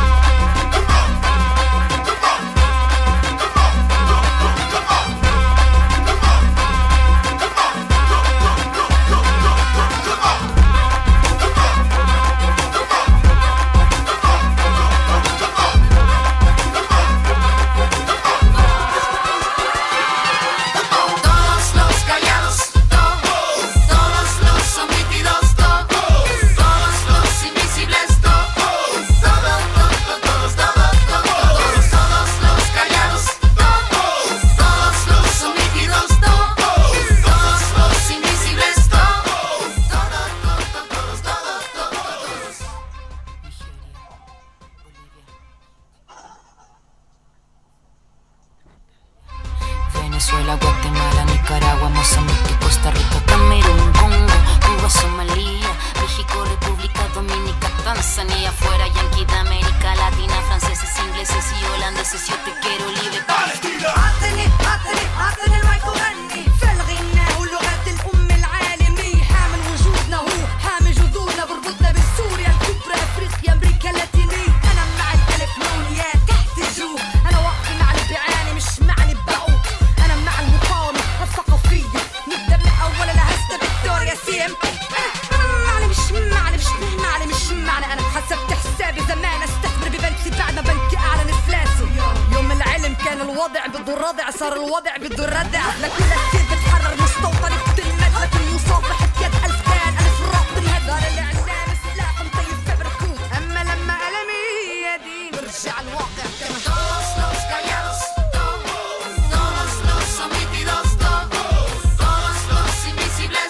Venezuela, Guatemala, Nicaragua, Mozambique, Costa Rica, Camerún, Congo, Cuba, Somalia, México, República Dominicana, Tanzania, fuera Yankee de América Latina, franceses, ingleses y holandeses, yo te quiero libre Palestina. عطني المايك وغني في الغناء ولغة الأم العالمية، حامل وجودنا هو حامل جذورنا بربطنا بسوريا الكبرى أفريقيا أمريكا اللاتينية. أنا مع الألف نونيات تحت الجو، أنا واقفة مع اللي بيعاني مش مع اللي بقوا. أنا مع المقاومة الثقافية، نبدأ من أول أنا هسه فيكتوريا سي ام. أنا مش معنى أنا حسبت حسابي زمان استثمر ببنكي بعد ما بنكي أعلن إفلاسه. يوم العلم كان الوضع بده الردع، صار الوضع بده الردع. لكل كتير بتحرر مستوطن بتلمد، لكن مصافحة يد ألف كان ألف راق بالهد. دار الإعلام سلاح مطيب فبركوت، أما لما ألمي يدي برجع الواقع كما todos los callados, todos los omitidos, todos los invisibles,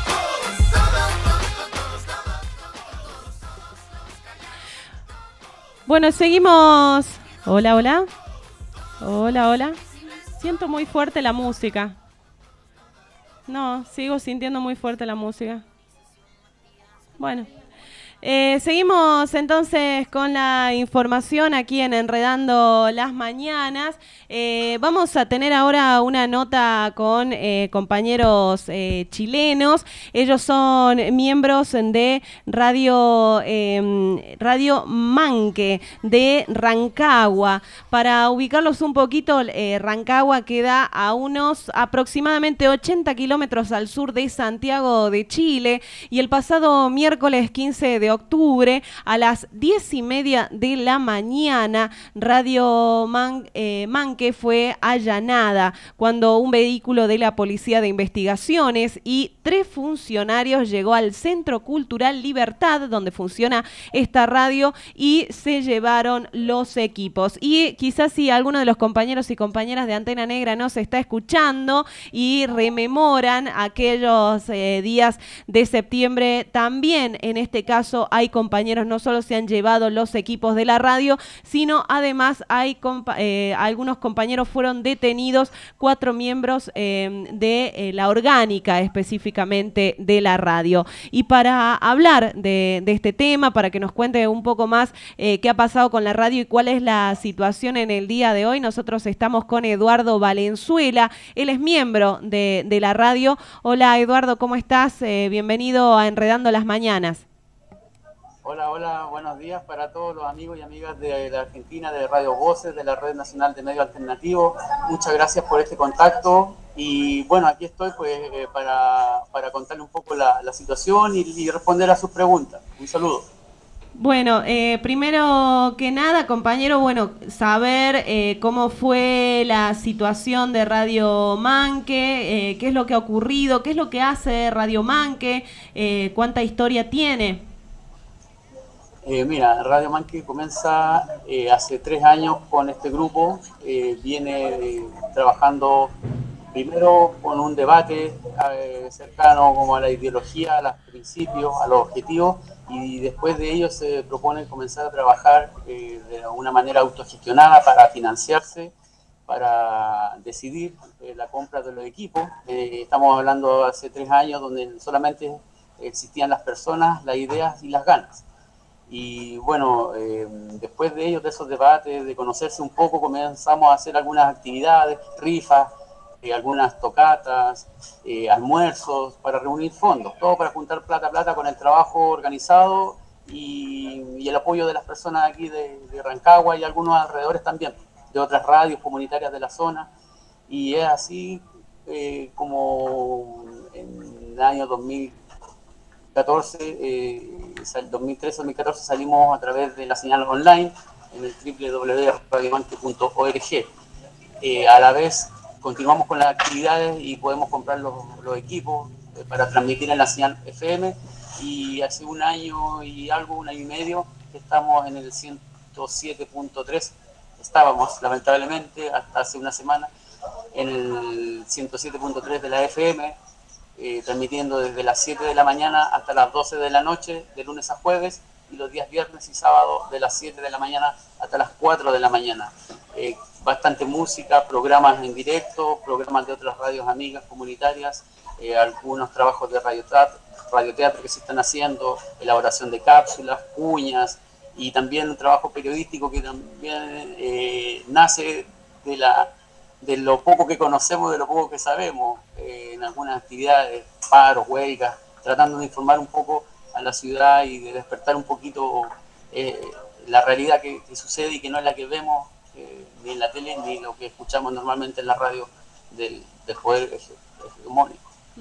Bueno, seguimos. Hola, hola. Hola, hola. Siento muy fuerte la música. No, sigo sintiendo muy fuerte la música. Bueno. Seguimos entonces con la información aquí en Enredando las Mañanas. Vamos a tener ahora una nota con compañeros chilenos. Ellos son miembros de Radio Manque de Rancagua. Para ubicarlos un poquito, Rancagua queda a unos aproximadamente 80 kilómetros al sur de Santiago de Chile, y el pasado miércoles 15 de octubre a las 10:30 de la mañana Radio Manque fue allanada cuando un vehículo de la Policía de Investigaciones y 3 funcionarios llegó al Centro Cultural Libertad, donde funciona esta radio, y se llevaron los equipos. Y quizás si alguno de los compañeros y compañeras de Antena Negra nos está escuchando y rememoran aquellos días de septiembre, también en este caso hay compañeros, no solo se han llevado los equipos de la radio, sino además hay algunos compañeros fueron detenidos, 4 miembros de la orgánica específicamente de la radio. Y para hablar de este tema, para que nos cuente un poco más qué ha pasado con la radio y cuál es la situación en el día de hoy, nosotros estamos con Eduardo Valenzuela. Él es miembro de la radio. Hola Eduardo, ¿cómo estás? Bienvenido a Enredando las Mañanas. Hola, buenos días para todos los amigos y amigas de la Argentina, de Radio Voces, de la Red Nacional de Medios Alternativos. Muchas gracias por este contacto y bueno, aquí estoy pues para contarle un poco la situación y responder a sus preguntas. Un saludo. Bueno, primero que nada, compañero, bueno, saber cómo fue la situación de Radio Manque, qué es lo que ha ocurrido, qué es lo que hace Radio Manque, cuánta historia tiene. Mira, Radio Manque comienza hace 3 años con este grupo, viene trabajando primero con un debate cercano como a la ideología, a los principios, a los objetivos, y después de ello se propone comenzar a trabajar de una manera autogestionada para financiarse, para decidir la compra de los equipos. Estamos hablando hace 3 años donde solamente existían las personas, las ideas y las ganas. Y bueno, después de ellos, de esos debates, de conocerse un poco, comenzamos a hacer algunas actividades, rifas, algunas tocatas, almuerzos para reunir fondos, todo para juntar plata con el trabajo organizado y el apoyo de las personas aquí de Rancagua y algunos alrededores también, de otras radios comunitarias de la zona. Y es así como en el año 2013-2014 salimos a través de la señal online en el www.radiomanque.org. A la vez continuamos con las actividades y podemos comprar los equipos para transmitir en la señal FM, y hace un año y medio, estamos en el 107.3, estábamos lamentablemente hasta hace una semana en el 107.3 de la FM, transmitiendo desde las 7 de la mañana hasta las 12 de la noche, de lunes a jueves, y los días viernes y sábados de las 7 de la mañana hasta las 4 de la mañana. Bastante música, programas en directo, programas de otras radios amigas comunitarias, algunos trabajos de radioteatro que se están haciendo, elaboración de cápsulas, cuñas, y también un trabajo periodístico que también nace de lo poco que conocemos, de lo poco que sabemos, en algunas actividades, paros, huelgas, tratando de informar un poco a la ciudad y de despertar un poquito la realidad que sucede y que no es la que vemos ni en la tele ni lo que escuchamos normalmente en la radio del poder hegemónico.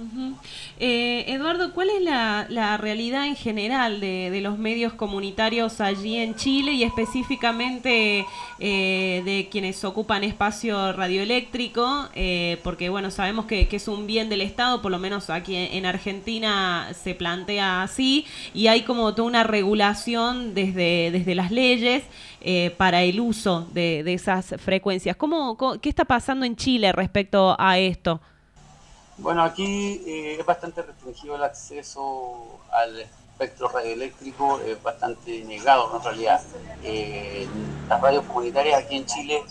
Eduardo, ¿cuál es la realidad en general de los medios comunitarios allí en Chile y específicamente de quienes ocupan espacio radioeléctrico? Porque bueno, sabemos que es un bien del Estado, por lo menos aquí en Argentina se plantea así, y hay como toda una regulación desde las leyes para el uso de esas frecuencias. ¿Qué está pasando en Chile respecto a esto? Bueno, aquí es bastante restringido el acceso al espectro radioeléctrico, es bastante negado en realidad. Las radios comunitarias aquí en Chile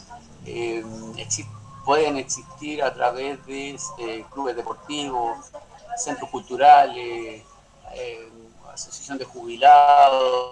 pueden existir a través de clubes deportivos, centros culturales, asociación de jubilados.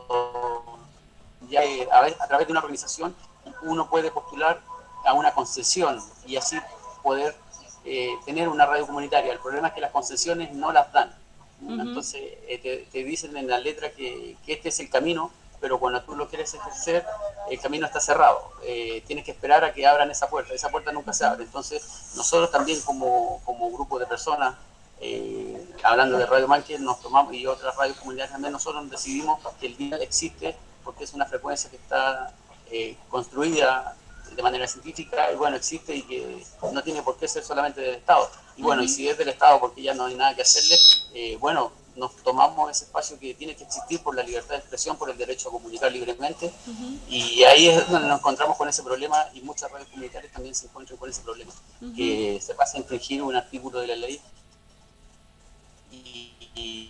Ya a través de una organización uno puede postular a una concesión y así poder tener una radio comunitaria. El problema es que las concesiones no las dan. Entonces te dicen en la letra que este es el camino, pero cuando tú lo quieres ejercer, el camino está cerrado. Tienes que esperar a que abran esa puerta nunca se abre. Entonces nosotros también como grupo de personas, hablando de Radio Manque, nos tomamos, y otras radios comunitarias también, nosotros decidimos que el dial existe porque es una frecuencia que está construida de manera científica, y bueno, existe y que no tiene por qué ser solamente del Estado. Y bueno, y si es del Estado porque ya no hay nada que hacerle, bueno, nos tomamos ese espacio que tiene que existir por la libertad de expresión, por el derecho a comunicar libremente, y ahí es donde nos encontramos con ese problema, y muchas radios comunitarias también se encuentran con ese problema, que se pasa a infringir un artículo de la ley, y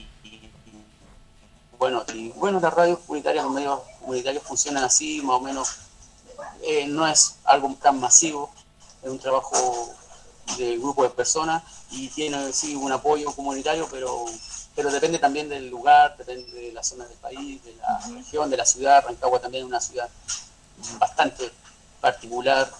bueno, las radios comunitarias, los medios comunitarios funcionan así, más o menos. No es algo tan masivo, es un trabajo de grupo de personas y tiene sí un apoyo comunitario, pero depende también del lugar, depende de la zona del país, de la región, de la ciudad. Rancagua también es una ciudad bastante particular,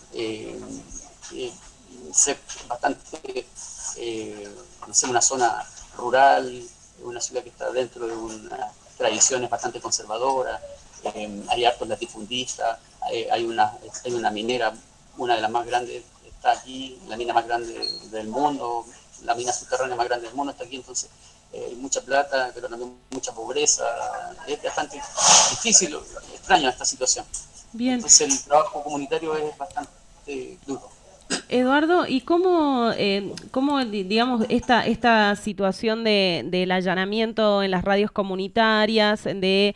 bastante, no sé, una zona rural, una ciudad que está dentro de una tradiciones bastante conservadoras, hay hartos latifundistas, hay una minera, una de las más grandes está aquí, la mina más grande del mundo, la mina subterránea más grande del mundo está aquí, entonces mucha plata, pero también mucha pobreza, es bastante difícil, extraño esta situación. Bien. Entonces el trabajo comunitario es bastante duro. Eduardo, ¿y cómo digamos, esta situación del allanamiento en las radios comunitarias, de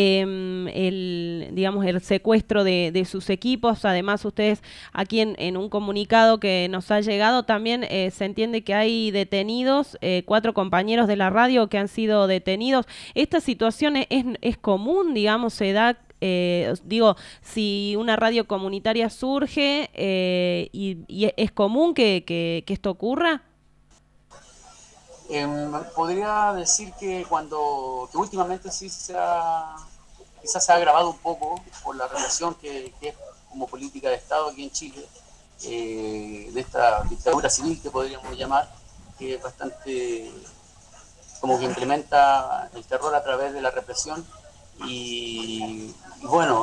el secuestro de sus equipos? Además, ustedes aquí en un comunicado que nos ha llegado también se entiende que hay detenidos, 4 compañeros de la radio que han sido detenidos. ¿Esta situación es común, digamos, se da? Si una radio comunitaria surge y es común que esto ocurra. Podría decir que últimamente sí quizás se ha agravado un poco por la represión que es como política de Estado aquí en Chile, de esta dictadura civil que podríamos llamar, que es bastante como que implementa el terror a través de la represión. Y bueno,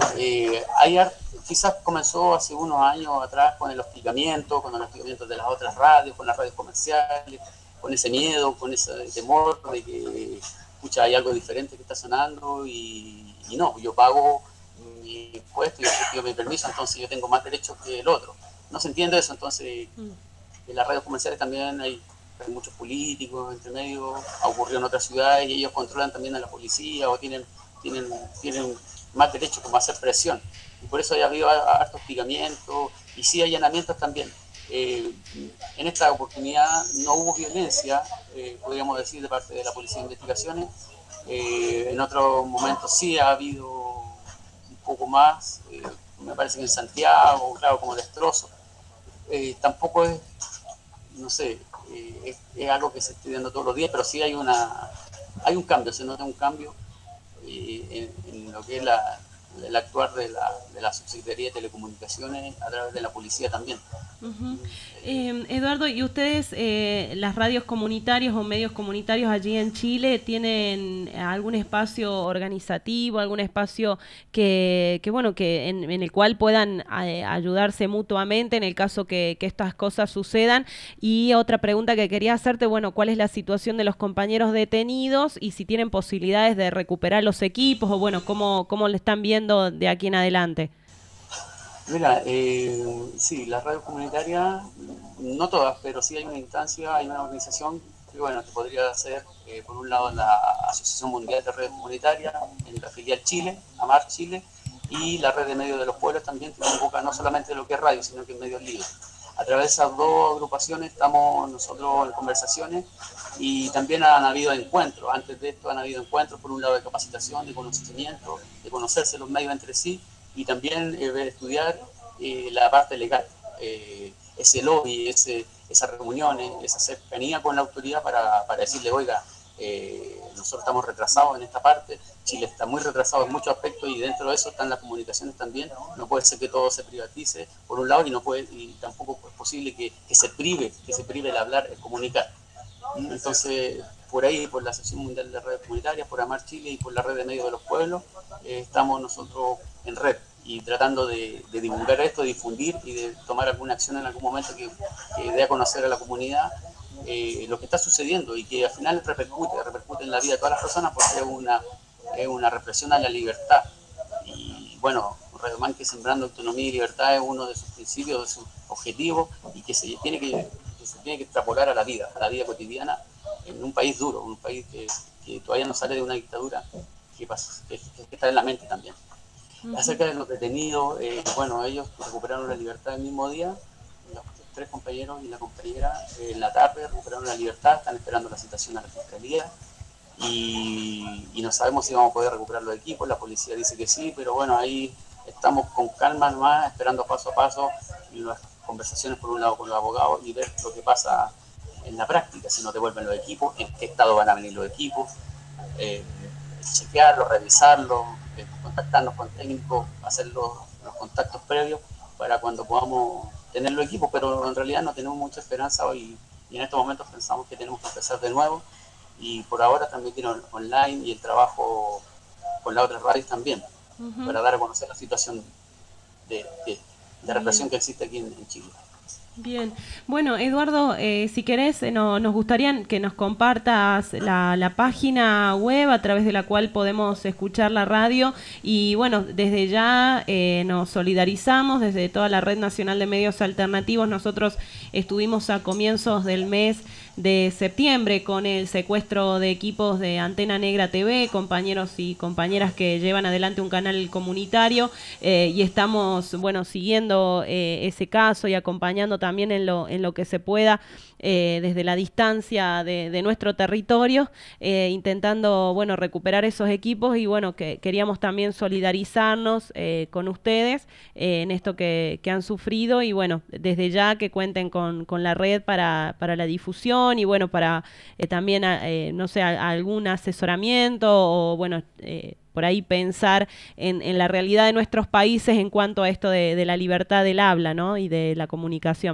quizás comenzó hace unos años atrás con el hostigamiento de las otras radios, con las radios comerciales, con ese miedo, con ese temor de que hay algo diferente que está sonando y no, yo pago mi impuesto y yo pido mi permiso, entonces yo tengo más derechos que el otro. No se entiende eso, entonces en las radios comerciales también hay muchos políticos entre medio, ha ocurrido en otras ciudades y ellos controlan también a la policía o tienen más derechos como hacer presión, y por eso ha habido harto hostigamiento y sí allanamientos también. En esta oportunidad no hubo violencia, podríamos decir, de parte de la Policía de Investigaciones. En otros momentos sí ha habido un poco más, me parece que en Santiago, claro, como destrozos. Tampoco es, no sé, es algo que se está viendo todos los días, pero sí hay un cambio, se nota un cambio en lo que es el actuar de la Subsecretaría de Telecomunicaciones a través de la policía también. Eduardo, ¿y ustedes, las radios comunitarias o medios comunitarios allí en Chile, tienen algún espacio organizativo, algún espacio que en el cual puedan ayudarse mutuamente en el caso que estas cosas sucedan? Y otra pregunta que quería hacerte, ¿cuál es la situación de los compañeros detenidos y si tienen posibilidades de recuperar los equipos o cómo le están viendo de aquí en adelante? Mira, sí, las radios comunitarias, no todas, pero sí hay una instancia, hay una organización que podría ser, por un lado, la Asociación Mundial de Redes Comunitarias, en la filial Chile, AMAR Chile, y la Red de Medios de los Pueblos también, que convoca no solamente lo que es radio, sino que es medios libres. A través de esas dos agrupaciones estamos nosotros en conversaciones y también han habido encuentros. Antes de esto han habido encuentros, por un lado, de capacitación, de conocimiento, de conocerse los medios entre sí, y también estudiar la parte legal, ese lobby, esas reuniones, esa cercanía con la autoridad para decirle, oiga, nosotros estamos retrasados en esta parte, Chile está muy retrasado en muchos aspectos y dentro de eso están las comunicaciones también. No puede ser que todo se privatice por un lado y tampoco es posible que se prive el hablar, el comunicar. Entonces, por ahí, por la Asociación Mundial de Redes Comunitarias, por AMAR Chile y por la Red de Medios de los Pueblos, estamos nosotros en red y tratando de divulgar esto, de difundir y de tomar alguna acción en algún momento que dé a conocer a la comunidad lo que está sucediendo y que al final repercute en la vida de todas las personas porque es una represión a la libertad. Y Radio Manque, sembrando autonomía y libertad, es uno de sus principios, de sus objetivos y que se tiene que extrapolar a la vida cotidiana en un país duro, un país que todavía no sale de una dictadura que está en la mente también. Acerca de los detenidos, ellos recuperaron la libertad el mismo día, los 3 compañeros y la compañera en la tarde recuperaron la libertad, están esperando la citación a la Fiscalía y no sabemos si vamos a poder recuperar los equipos. La policía dice que sí, pero ahí estamos con calma nomás, esperando paso a paso las conversaciones por un lado con los abogados y ver lo que pasa en la práctica, si nos devuelven los equipos, en qué estado van a venir los equipos, chequearlos, revisarlos, contactarnos con técnicos, hacer los contactos previos para cuando podamos tener los equipos, pero en realidad no tenemos mucha esperanza hoy y en estos momentos pensamos que tenemos que empezar de nuevo y por ahora también tiene online y el trabajo las otras radios también, para dar a conocer la situación de represión que existe aquí en Chile. Bien, bueno, Eduardo, si querés, nos gustaría que nos compartas la página web a través de la cual podemos escuchar la radio y bueno, desde ya nos solidarizamos desde toda la Red Nacional de Medios Alternativos. Nosotros estuvimos a comienzos del mes de septiembre con el secuestro de equipos de Antena Negra TV, compañeros y compañeras que llevan adelante un canal comunitario y estamos, bueno, siguiendo ese caso y acompañando también en lo que se pueda desde la distancia de nuestro territorio, intentando, bueno, recuperar esos equipos y bueno, que queríamos también solidarizarnos con ustedes en esto que han sufrido y bueno, desde ya que cuenten con la red para la difusión y bueno, para también, no sé, algún asesoramiento o bueno, por ahí pensar en la realidad de nuestros países en cuanto a esto de la libertad del habla, ¿no? Y de la comunicación.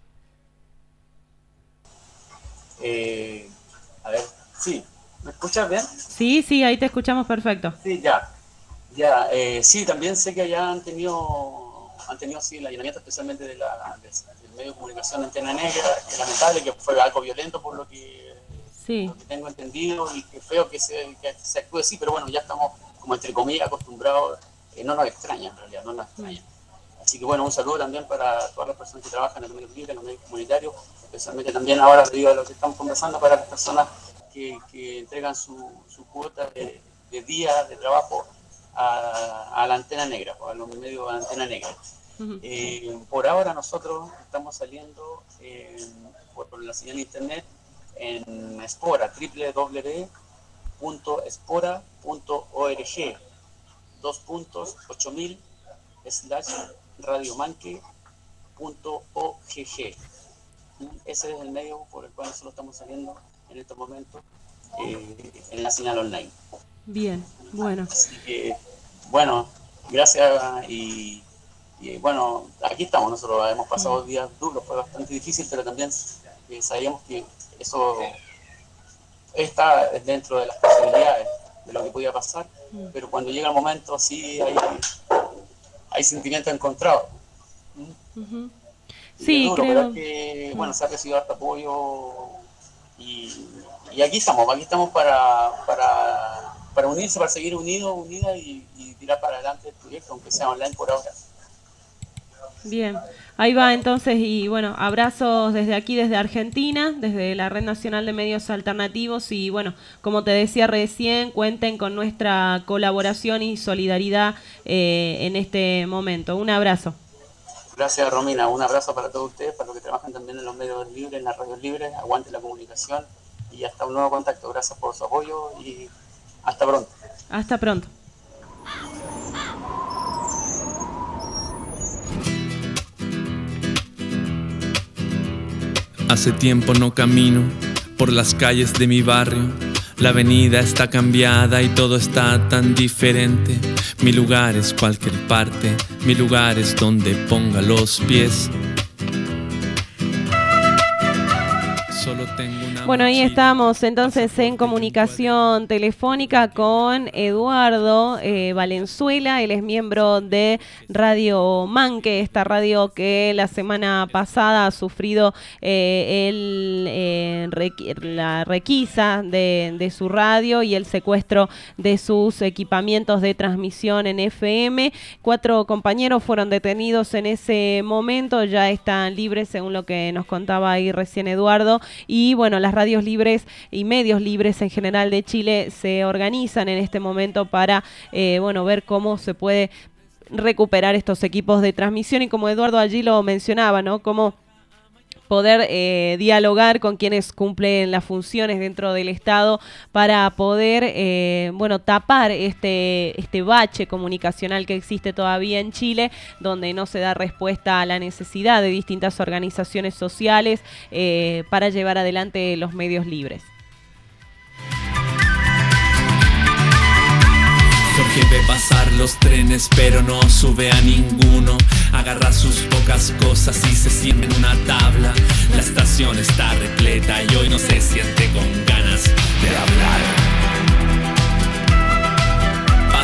A ver, sí, ¿me escuchas bien? Sí, ahí te escuchamos perfecto. Sí, sí, también sé que allá han tenido sí, el allanamiento especialmente del medio de comunicación Antena Negra, que lamentable, que fue algo violento por lo que tengo entendido y que feo que se actúe así, pero bueno, ya estamos como entre comillas acostumbrados, no nos extraña en realidad, no nos extraña. Así que bueno, un saludo también para todas las personas que trabajan en los medios libres, en los medios comunitarios, especialmente también ahora debido a lo que estamos conversando para las personas que entregan su cuota de días de trabajo a la Antena Negra, a los medios de Antena Negra. Por ahora nosotros estamos saliendo por la señal de internet en Espora, www.espora.org, 8000/radiomanque.ogg. Ese es el medio por el cual nosotros estamos saliendo en estos momentos en la señal online. Bien, bueno. Así que, bueno, gracias y bueno, aquí estamos, nosotros hemos pasado días duros, fue bastante difícil, pero también sabíamos que eso está dentro de las posibilidades de lo que podía pasar, pero cuando llega el momento sí hay sentimientos encontrados. Sí, duro, creo. pero es que, bueno, se ha recibido hasta apoyo y aquí estamos para unirse, para seguir unidas y tirar para adelante el proyecto, aunque sea online por ahora. Bien, ahí va entonces y bueno, abrazos desde aquí, desde Argentina, desde la Red Nacional de Medios Alternativos y bueno, como te decía recién, cuenten con nuestra colaboración y solidaridad en este momento. Un abrazo. Gracias, Romina, un abrazo para todos ustedes, para los que trabajan también en los medios libres, en las radios libres, aguante la comunicación y hasta un nuevo contacto. Gracias por su apoyo y hasta pronto. Hasta pronto. Hace tiempo no camino por las calles de mi barrio. La avenida está cambiada y todo está tan diferente. Mi lugar es cualquier parte, mi lugar es donde ponga los pies. Solo tengo una Bueno, ahí estamos entonces en comunicación telefónica con Eduardo Valenzuela. Él es miembro de Radio Manque, esta radio que la semana pasada ha sufrido la requisa de su radio y el secuestro de sus equipamientos de transmisión en FM. 4 compañeros fueron detenidos en ese momento, ya están libres según lo que nos contaba ahí recién Eduardo. Y bueno, las radios libres y medios libres en general de Chile se organizan en este momento para ver cómo se puede recuperar estos equipos de transmisión y como Eduardo allí lo mencionaba, ¿no? Cómo poder dialogar con quienes cumplen las funciones dentro del Estado para poder tapar este bache comunicacional que existe todavía en Chile, donde no se da respuesta a la necesidad de distintas organizaciones sociales para llevar adelante los medios libres. Jorge ve pasar los trenes pero no sube a ninguno. Agarra sus pocas cosas y se sienta en una tabla. La estación está repleta y hoy no se siente con ganas de hablar.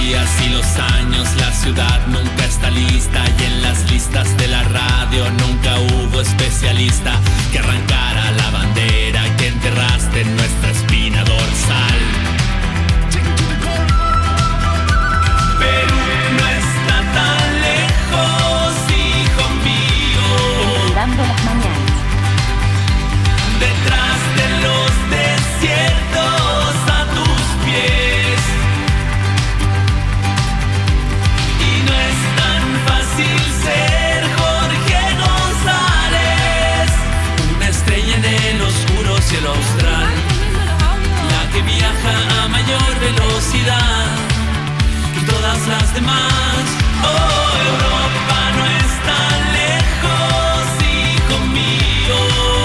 días y los años, la ciudad nunca está lista y en las listas de la radio nunca hubo especialista que arrancara la bandera que enterraste en nuestra espina dorsal. Perú no está tan lejos, hijo mío. Enredando las mañanas. Detrás de los desiertos a tus pies. Y no es tan fácil ser Jorge González, una estrella en el oscuro cielo austral, la que viaja a mayor velocidad que todas las demás. Oh, Europa no es tan lejos, hijo mío.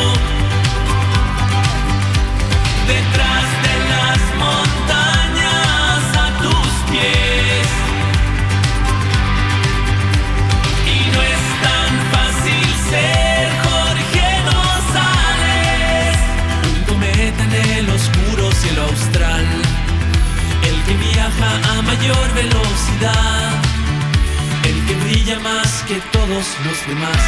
Detrás de las montañas a tus pies. Y no es tan fácil ser Jorge González, un cometa en el oscuro cielo austral, el que viaja a mayor velocidad, el que brilla más que todos los demás.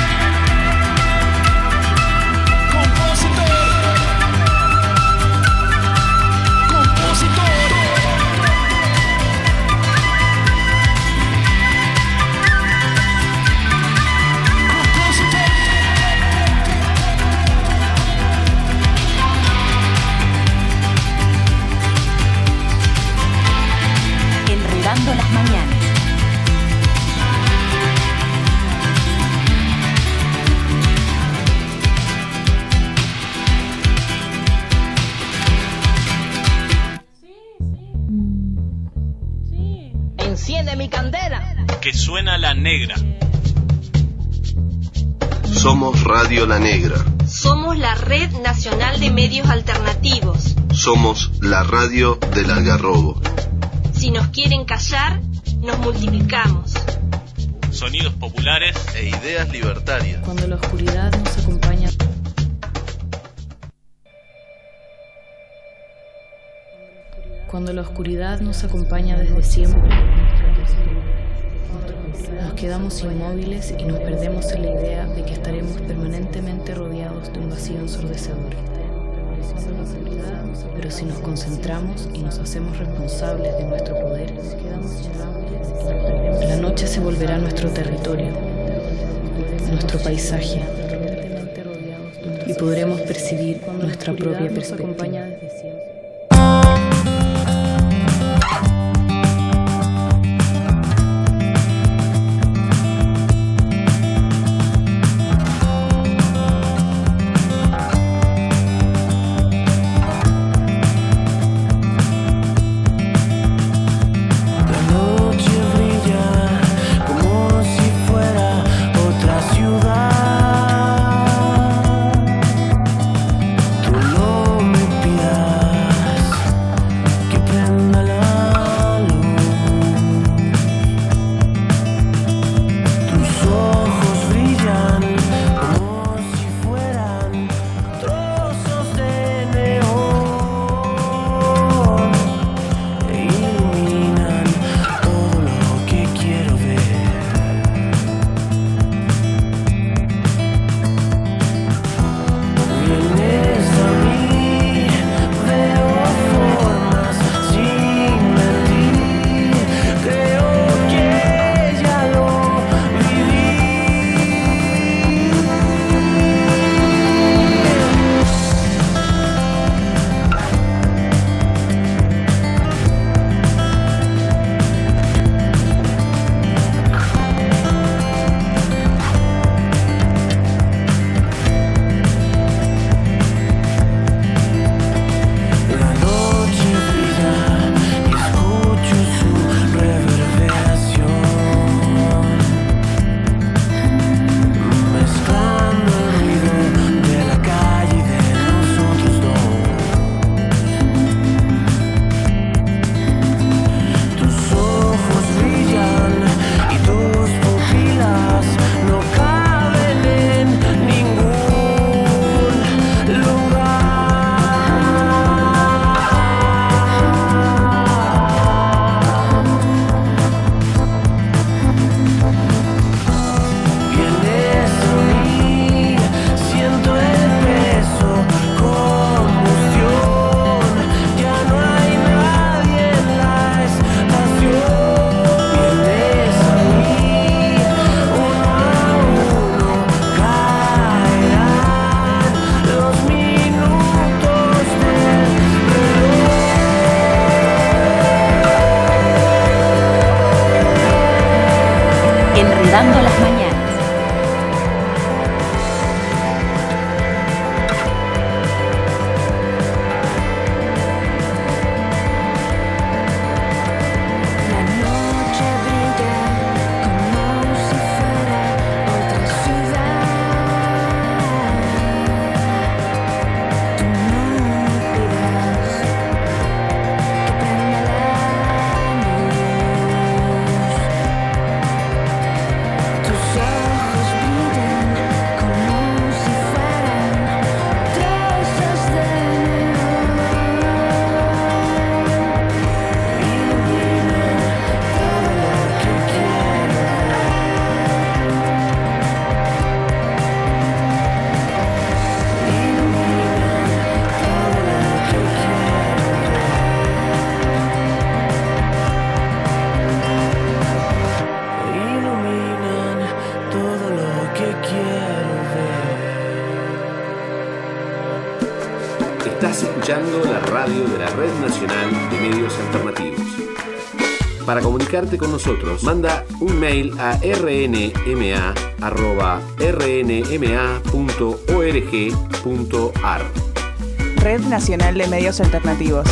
Enredando las mañanas. Enciende mi candela. Que suena la negra. Somos Radio La Negra. Somos la Red Nacional de Medios Alternativos. Somos la radio del Algarrobo. Si nos quieren callar, nos multiplicamos. Sonidos populares e ideas libertarias. Cuando la oscuridad nos acompaña. Cuando la oscuridad nos acompaña desde siempre, nos quedamos inmóviles y nos perdemos en la idea de que estaremos permanentemente rodeados de un vacío ensordecedor. Pero si nos concentramos y nos hacemos responsables de nuestro poder, la noche se volverá nuestro territorio, nuestro paisaje, y podremos percibir nuestra propia perspectiva. Tú no me pidas Enredando las mañanas. Estás escuchando la radio de la Red Nacional de Medios Alternativos. Para comunicarte con nosotros, manda un mail a rnma@rnma.org.ar. Red Nacional de Medios Alternativos.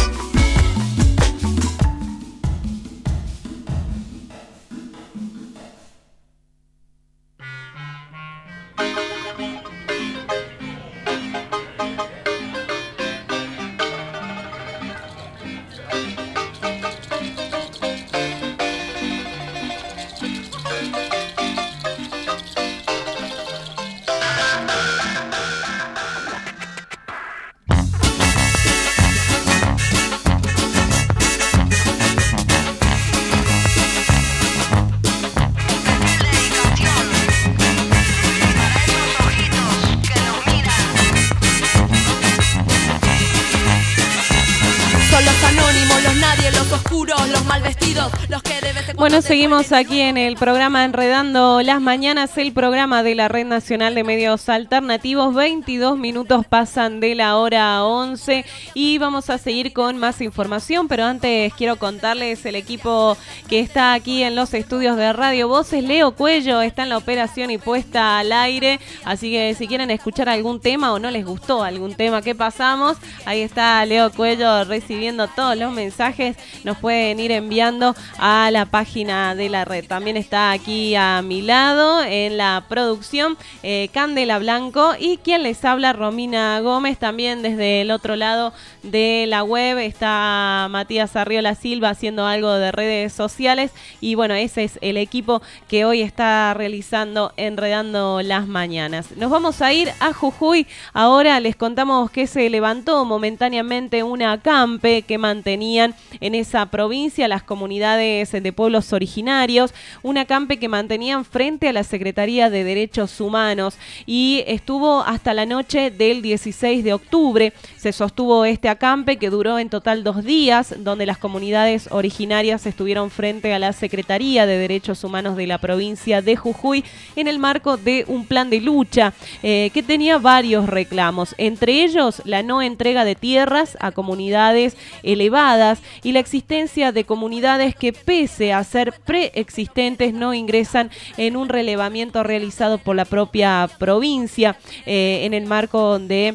Bueno, seguimos aquí en el programa Enredando las Mañanas, el programa de la Red Nacional de Medios Alternativos. 22 minutos pasan de la hora 11 y vamos a seguir con más información, pero antes quiero contarles el equipo que está aquí en los estudios de Radio Voces. Leo Cuello está en la operación y puesta al aire, así que si quieren escuchar algún tema o no les gustó algún tema que pasamos, ahí está Leo Cuello recibiendo todos los mensajes, nos pueden ir enviando a la página de la red. También está aquí a mi lado en la producción Candela Blanco y quien les habla, Romina Gómez. También desde el otro lado de la web está Matías Arriola Silva haciendo algo de redes sociales y bueno, ese es el equipo que hoy está realizando Enredando las Mañanas. Nos vamos a ir a Jujuy. Ahora les contamos que se levantó momentáneamente una acampe que mantenían en esa provincia las comunidades de pueblos originarios, un acampe que mantenían frente a la Secretaría de Derechos Humanos y estuvo hasta la noche del 16 de octubre. Se sostuvo este acampe que duró en total 2 días, donde las comunidades originarias estuvieron frente a la Secretaría de Derechos Humanos de la provincia de Jujuy en el marco de un plan de lucha que tenía varios reclamos, entre ellos la no entrega de tierras a comunidades elevadas y la existencia de comunidades que pese a ser preexistentes no ingresan en un relevamiento realizado por la propia provincia en el marco de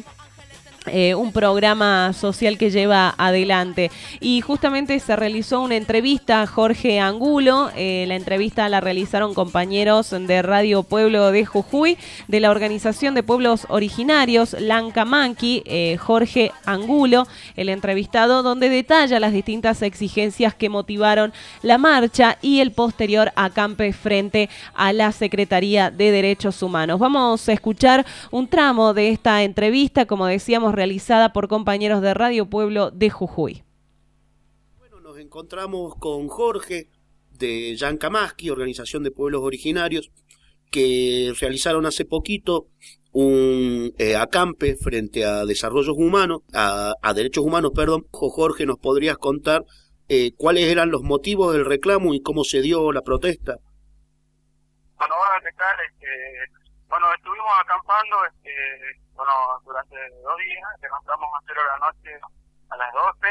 un programa social que lleva adelante. Y justamente se realizó una entrevista a Jorge Angulo. La entrevista la realizaron compañeros de Radio Pueblo de Jujuy, de la Organización de Pueblos Originarios, Lancamanqui, Jorge Angulo, el entrevistado, donde detalla las distintas exigencias que motivaron la marcha y el posterior acampe frente a la Secretaría de Derechos Humanos. Vamos a escuchar un tramo de esta entrevista, como decíamos, realizada por compañeros de Radio Pueblo de Jujuy. Bueno, nos encontramos con Jorge de Lancamanqui, Organización de Pueblos Originarios, que realizaron hace poquito un acampe frente a desarrollos humanos, a derechos humanos, perdón. Jorge, ¿nos podrías contar cuáles eran los motivos del reclamo y cómo se dio la protesta? Bueno, hola, ¿qué tal? Bueno, estuvimos acampando durante 2 días, levantamos a 0 de la noche a las 12,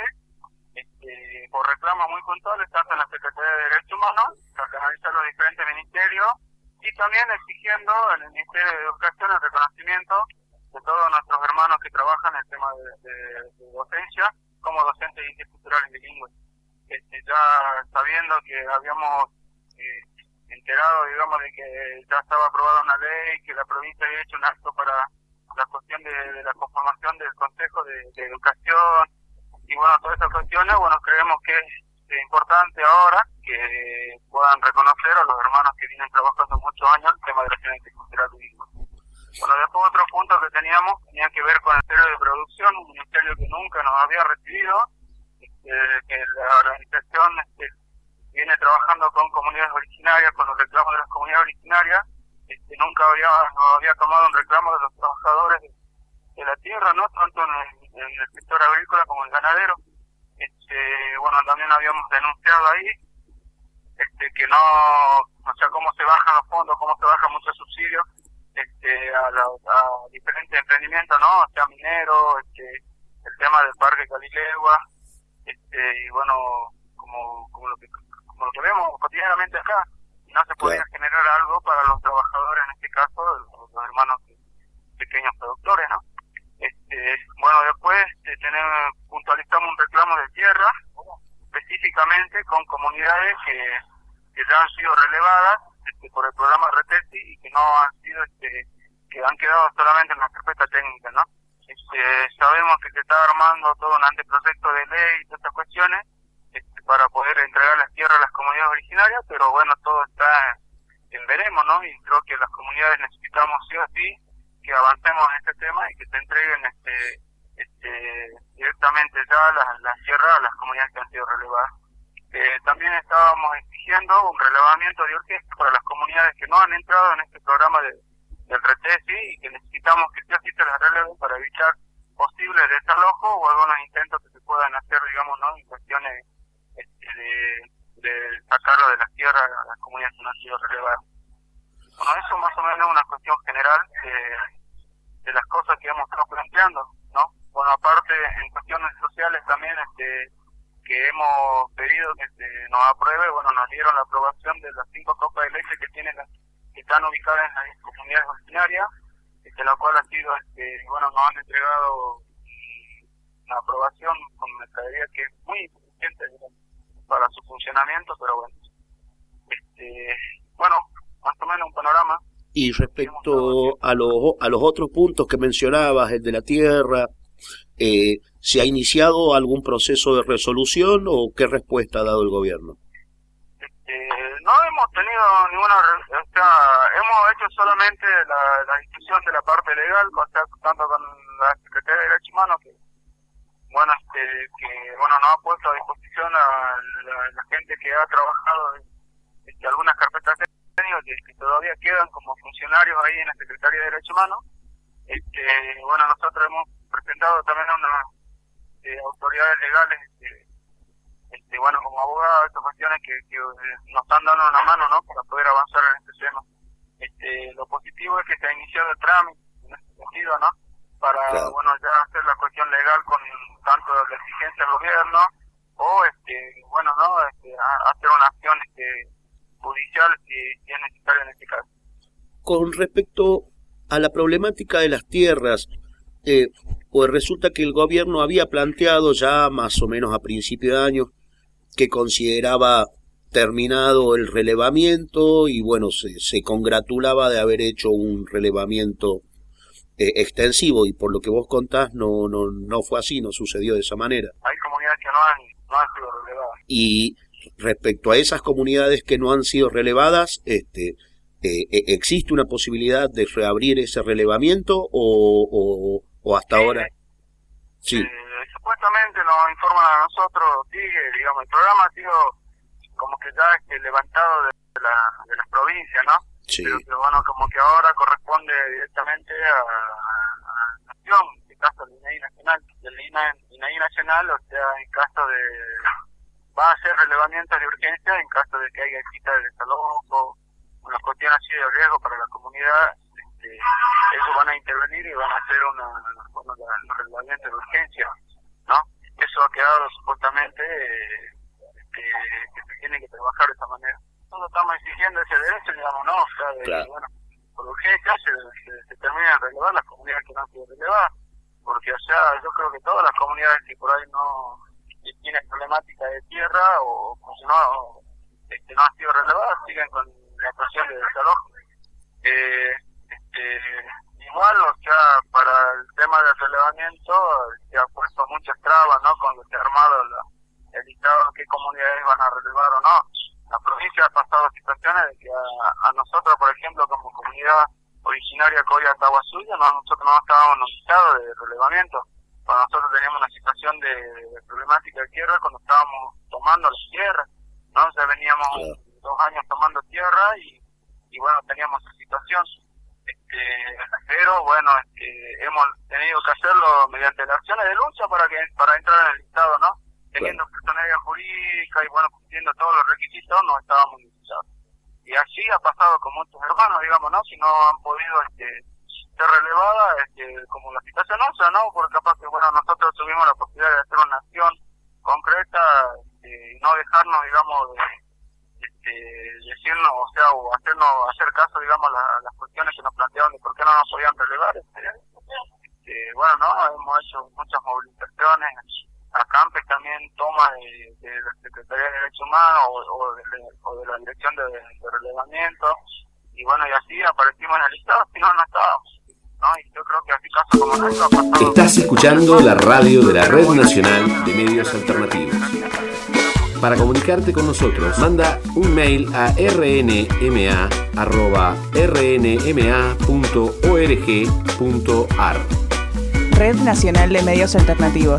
por reclamos muy puntuales, tanto en la Secretaría de Derechos Humanos, que canalizan los diferentes ministerios, y también exigiendo en el Ministerio de Educación el reconocimiento de todos nuestros hermanos que trabajan en el tema de docencia como docentes interculturales bilingües. Ya sabiendo que habíamos enterado, digamos, de que ya estaba aprobada una ley, que la provincia había hecho un acto para la cuestión de la conformación del Consejo de Educación, y bueno, todas esas cuestiones, bueno, creemos que es importante ahora que puedan reconocer a los hermanos que vienen trabajando muchos años el tema de la acción intercultural bilingüe. Bueno, después otro punto que teníamos tenía que ver con el Ministerio de Producción, un ministerio que nunca nos había recibido, que la organización viene trabajando con comunidades originarias, con los reclamos de las comunidades originarias, nunca había tomado un reclamo de los trabajadores de la tierra, ¿no? Tanto en el sector agrícola como en el ganadero. Bueno, también habíamos denunciado ahí que no, o sea, cómo se bajan los fondos, cómo se bajan muchos subsidios a diferentes emprendimientos, ¿no? O sea, mineros, el tema del Parque Calilegua, y bueno, como lo que vemos cotidianamente acá, no se podía generar algo para los trabajadores, en este caso, los hermanos pequeños productores, ¿no? Bueno, después puntualizamos un reclamo de tierra, específicamente con comunidades que ya han sido relevadas por el programa RETESI y que no han sido, que han quedado solamente en la carpeta técnica, ¿no? Sabemos que se está armando todo un anteproyecto de ley y todas estas cuestiones para poder entregar las tierras a las comunidades originarias, pero bueno, todo está en veremos, ¿no? Y creo que las comunidades necesitamos sí o sí que avancemos en este tema y que se entreguen directamente ya las tierras a las comunidades que han sido relevadas. También estábamos exigiendo un relevamiento de urgencia para las comunidades que no han entrado en este programa del RETESI y que necesitamos que sí o sí se las releven para evitar posibles desalojos o algunos intentos que se puedan hacer, digamos, ¿no? En cuestiones de sacarlo de las tierras a las comunidades que no han sido relevadas. Bueno, eso más o menos es una cuestión general de las cosas que hemos estado planteando, ¿no? Bueno, aparte, en cuestiones sociales también, que hemos pedido que se nos apruebe, bueno, nos dieron la aprobación de las 5 copas de leche que están ubicadas en las comunidades originarias, la cual ha sido, bueno, nos han entregado una aprobación con mercadería que es muy insuficiente para su funcionamiento, pero bueno, bueno, más o menos un panorama. Y respecto a los otros puntos que mencionabas, el de la tierra, ¿se ha iniciado algún proceso de resolución o qué respuesta ha dado el gobierno? No hemos tenido ninguna, o sea, hemos hecho solamente la discusión de la parte legal, o sea, tanto con la Secretaría de Derechos Humanos, que bueno, nos ha puesto a disposición a la gente que ha trabajado en algunas carpetas técnicas que todavía quedan como funcionarios ahí en la Secretaría de Derechos Humanos. Bueno, nosotros hemos presentado también a unas autoridades legales, bueno, como abogados, estas cuestiones que nos están dando una mano, ¿no? Para poder avanzar en este tema. Lo positivo es que se ha iniciado el trámite en este sentido, ¿no? Para, bueno, ya hacer la cuestión legal con tanto la exigencia del gobierno o, bueno, ¿no? Hacer una acción judicial si es necesario en este caso. Con respecto a la problemática de las tierras, pues resulta que el gobierno había planteado ya más o menos a principio de año que consideraba terminado el relevamiento y bueno, se congratulaba de haber hecho un relevamiento extensivo y por lo que vos contás no fue así, no sucedió de esa manera. Hay comunidades que no han sido relevadas. Y respecto a esas comunidades que no han sido relevadas, ¿existe una posibilidad de reabrir ese relevamiento o hasta ahora? Sí. Supuestamente nos informan a nosotros, sigue, digamos, el programa ha sido como que ya levantado de las provincias, ¿no? Sí. Pero que bueno, como que ahora corresponde directamente a la nación, en este caso al INAI Nacional. Del INAI Nacional, o sea, en caso de... va a hacer relevamientos de urgencia en caso de que haya cita de desalojo, una cuestión así de riesgo para la comunidad, ellos van a intervenir y van a hacer los relevamientos de urgencia, ¿no? Eso ha quedado supuestamente que se tiene que trabajar de esa manera. nosotros estamos exigiendo ese derecho, digamos, ¿no? O sea, de que, bueno, por urgencia se terminan de relevar las comunidades que no han sido relevadas, porque, o sea, yo creo que todas las comunidades que por ahí no tienen problemática de tierra o si no, no han sido relevadas, siguen con la presión de desalojo. Igual, o sea, para el tema del relevamiento se ha puesto muchas trabas, ¿no? Cuando se ha armado el listado de qué comunidades van a relevar o no. La provincia ha pasado situaciones de que a nosotros, por ejemplo, como comunidad originaria Coya-Tahuasuya, nosotros no estábamos en un listado de relevamiento. Cuando nosotros teníamos una situación de problemática de tierra, cuando estábamos tomando la tierra, ¿no? O sea, veníamos 2 años tomando tierra y bueno, teníamos esa situación. Pero bueno, hemos tenido que hacerlo mediante las acciones de lucha para entrar en el listado, ¿no? Teniendo personalidad jurídica y bueno, cumpliendo todos los requisitos, no estábamos listados. Y así ha pasado con muchos hermanos, digamos, ¿no? Si no han podido ser relevadas, como la situación nuestra, ¿no? Porque capaz que, bueno, nosotros tuvimos la posibilidad de hacer una acción concreta y no dejarnos, digamos, decirnos, o sea, o hacer caso, digamos, a las cuestiones que nos planteaban de por qué no nos podían relevar. Bueno, no, hemos hecho muchas movilizaciones, acampes también, toma de la Secretaría de Derechos Humanos o de la Dirección de Relevamiento, y bueno, y así aparecimos en el listado, si no estábamos. ¿No? Y yo creo que así caso como nuestro ha pasado. Estás escuchando la radio de la Red Nacional de Medios Alternativos. Para comunicarte con nosotros, manda un mail a rnma@rnma.org.ar. Red Nacional de Medios Alternativos.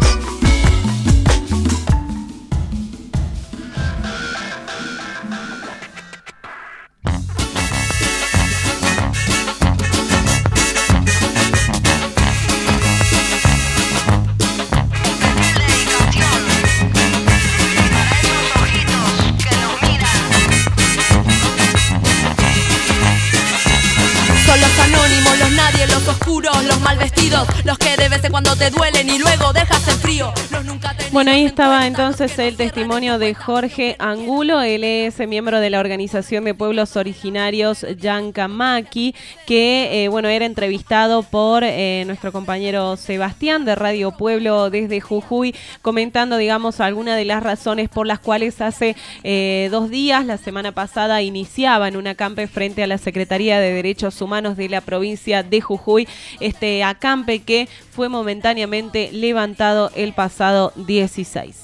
Los que de vez en cuando te duelen y luego dejas en frío. Bueno, ahí estaba entonces el testimonio de Jorge Angulo. Él es miembro de la Organización de Pueblos Originarios Llancamaqui, que bueno, era entrevistado por nuestro compañero Sebastián de Radio Pueblo desde Jujuy, comentando, digamos, algunas de las razones por las cuales hace 2 días, la semana pasada, iniciaban un acampe frente a la Secretaría de Derechos Humanos de la provincia de Jujuy. Este acampe que fue momentáneamente levantado el pasado 16.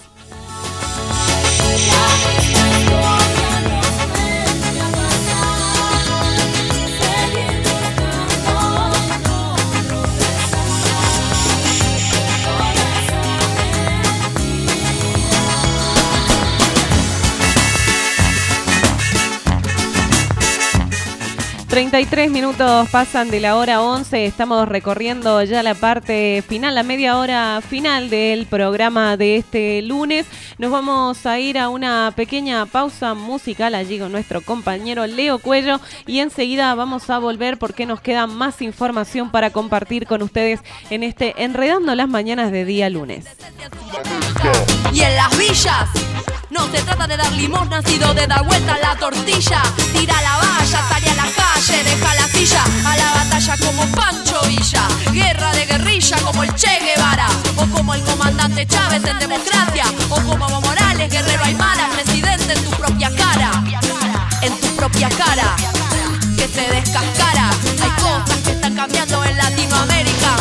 33 minutos pasan de la hora 11, estamos recorriendo ya la parte final, la media hora final del programa de este lunes. Nos vamos a ir a una pequeña pausa musical allí con nuestro compañero Leo Cuello y enseguida vamos a volver porque nos queda más información para compartir con ustedes en este Enredando las Mañanas de día lunes. Y en las villas no se trata de dar limosna, sino de dar vuelta a la tortilla. Tira la valla, sale a la calle, deja la silla, a la batalla como Pancho Villa. Guerra de guerrilla como el Che Guevara, o como el comandante Chávez en democracia, o como Evo Morales, guerrero Aymara, presidente en tu propia cara. En tu propia cara, que se descascara. Hay cosas que están cambiando en Latinoamérica.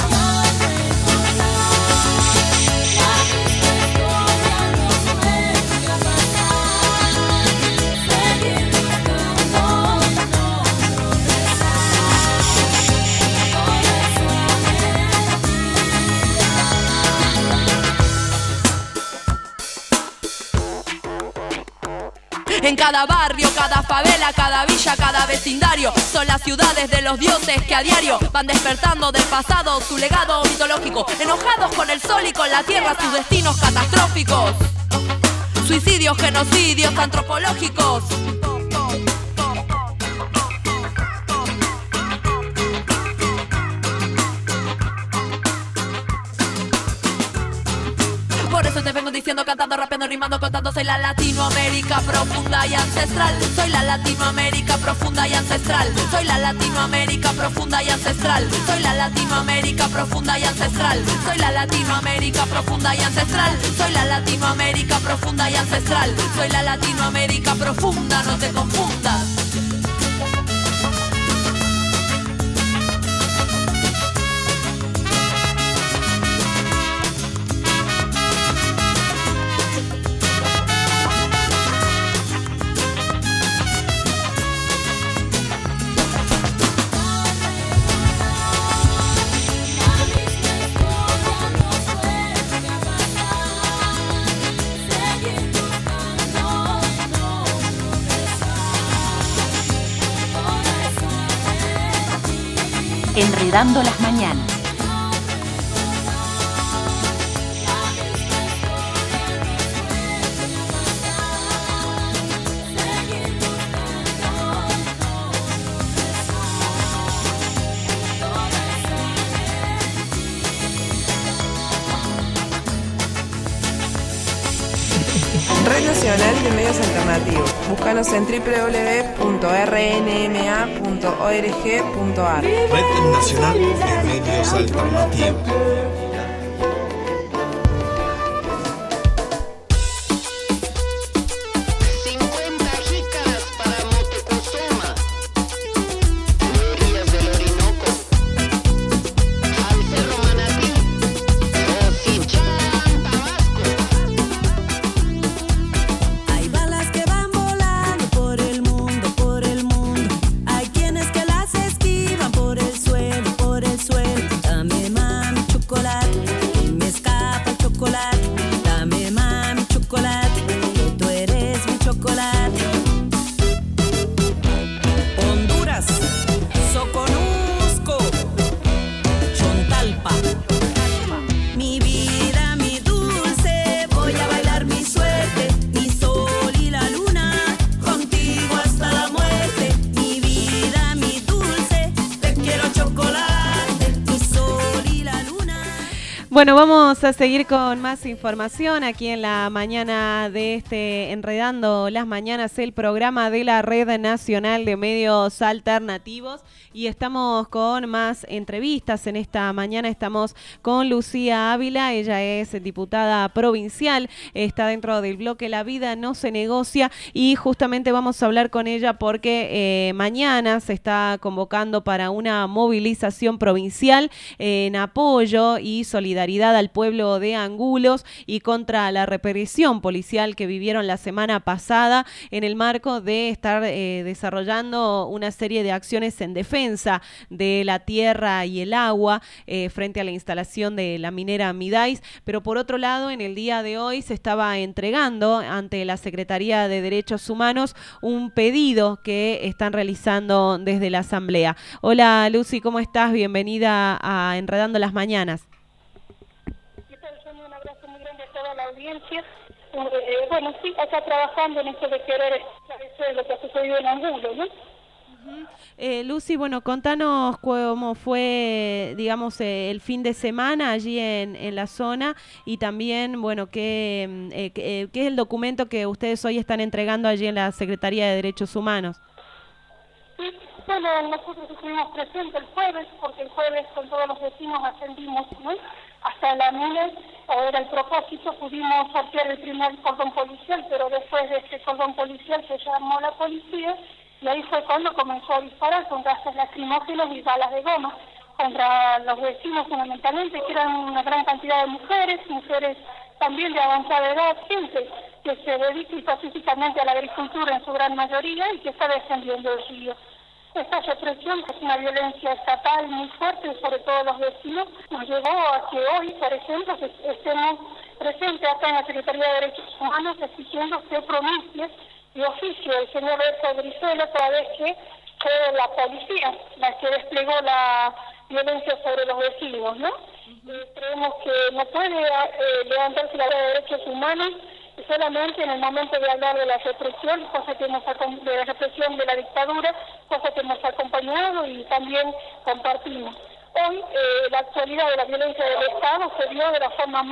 En cada barrio, cada favela, cada villa, cada vecindario, son las ciudades de los dioses que a diario van despertando del pasado su legado mitológico, enojados con el sol y con la tierra, sus destinos catastróficos, suicidios, genocidios antropológicos. Por eso te vengo diciendo, cantando, rapeando, rimando. rimando contando, soy la Latinoamérica profunda y ancestral. Soy la Latinoamérica profunda y ancestral. Soy la Latinoamérica profunda y ancestral. Soy la Latinoamérica profunda y ancestral. Soy la Latinoamérica profunda y ancestral. Soy la Latinoamérica profunda y ancestral. Soy la Latinoamérica profunda, no te confundas. Enredando las mañanas. Red Nacional de Medios Alternativos. Búscanos en www.rnma.org.ar. Red Nacional de Medios Alternativos. Bueno, vamos a seguir con más información aquí en la mañana de Enredando las Mañanas, el programa de la Red Nacional de Medios Alternativos, y estamos con más entrevistas. En esta mañana estamos con Lucía Ávila, ella es diputada provincial, está dentro del bloque La Vida No Se Negocia, y justamente vamos a hablar con ella porque mañana se está convocando para una movilización provincial en apoyo y solidaridad al pueblo de Angulos y contra la represión policial que vivieron la semana pasada, en el marco de estar desarrollando una serie de acciones en defensa de la tierra y el agua frente a la instalación de la minera Midais. Pero por otro lado, en el día de hoy se estaba entregando ante la Secretaría de Derechos Humanos un pedido que están realizando desde la Asamblea. Hola Lucy, ¿cómo estás? Bienvenida a Enredando las Mañanas. La audiencia, bueno, sí, acá trabajando en esto de querer esclarecer lo que ha sucedido en Angulo, ¿no? Lucy, bueno, contanos cómo fue, digamos, el fin de semana allí en la zona, y también, bueno, qué es el documento que ustedes hoy están entregando allí en la Secretaría de Derechos Humanos. Sí, bueno, nosotros estuvimos presentes el jueves, porque el jueves con todos los vecinos ascendimos, ¿no?, hasta la mina. Era el propósito, pudimos sortear el primer cordón policial, pero después de este cordón policial se llamó la policía, y ahí fue cuando comenzó a disparar con gases lacrimógenos y balas de goma contra los vecinos, fundamentalmente, que eran una gran cantidad de mujeres también de avanzada edad, gente que se dedica pacíficamente a la agricultura en su gran mayoría y que está defendiendo el río. Esta represión, que es una violencia estatal muy fuerte sobre todo los vecinos, nos llevó a que hoy, por ejemplo, estemos presentes acá en la Secretaría de Derechos Humanos exigiendo que pronuncie de oficio el señor Berto Brizuela, toda vez que fue la policía la que desplegó la violencia sobre los vecinos, ¿no? Creemos que no puede levantarse la ley de derechos humanos solamente en el momento de hablar de la represión, cosa que de la represión de la dictadura, cosa que hemos acompañado y también compartimos. Hoy la actualidad de la violencia del Estado se vio de la forma más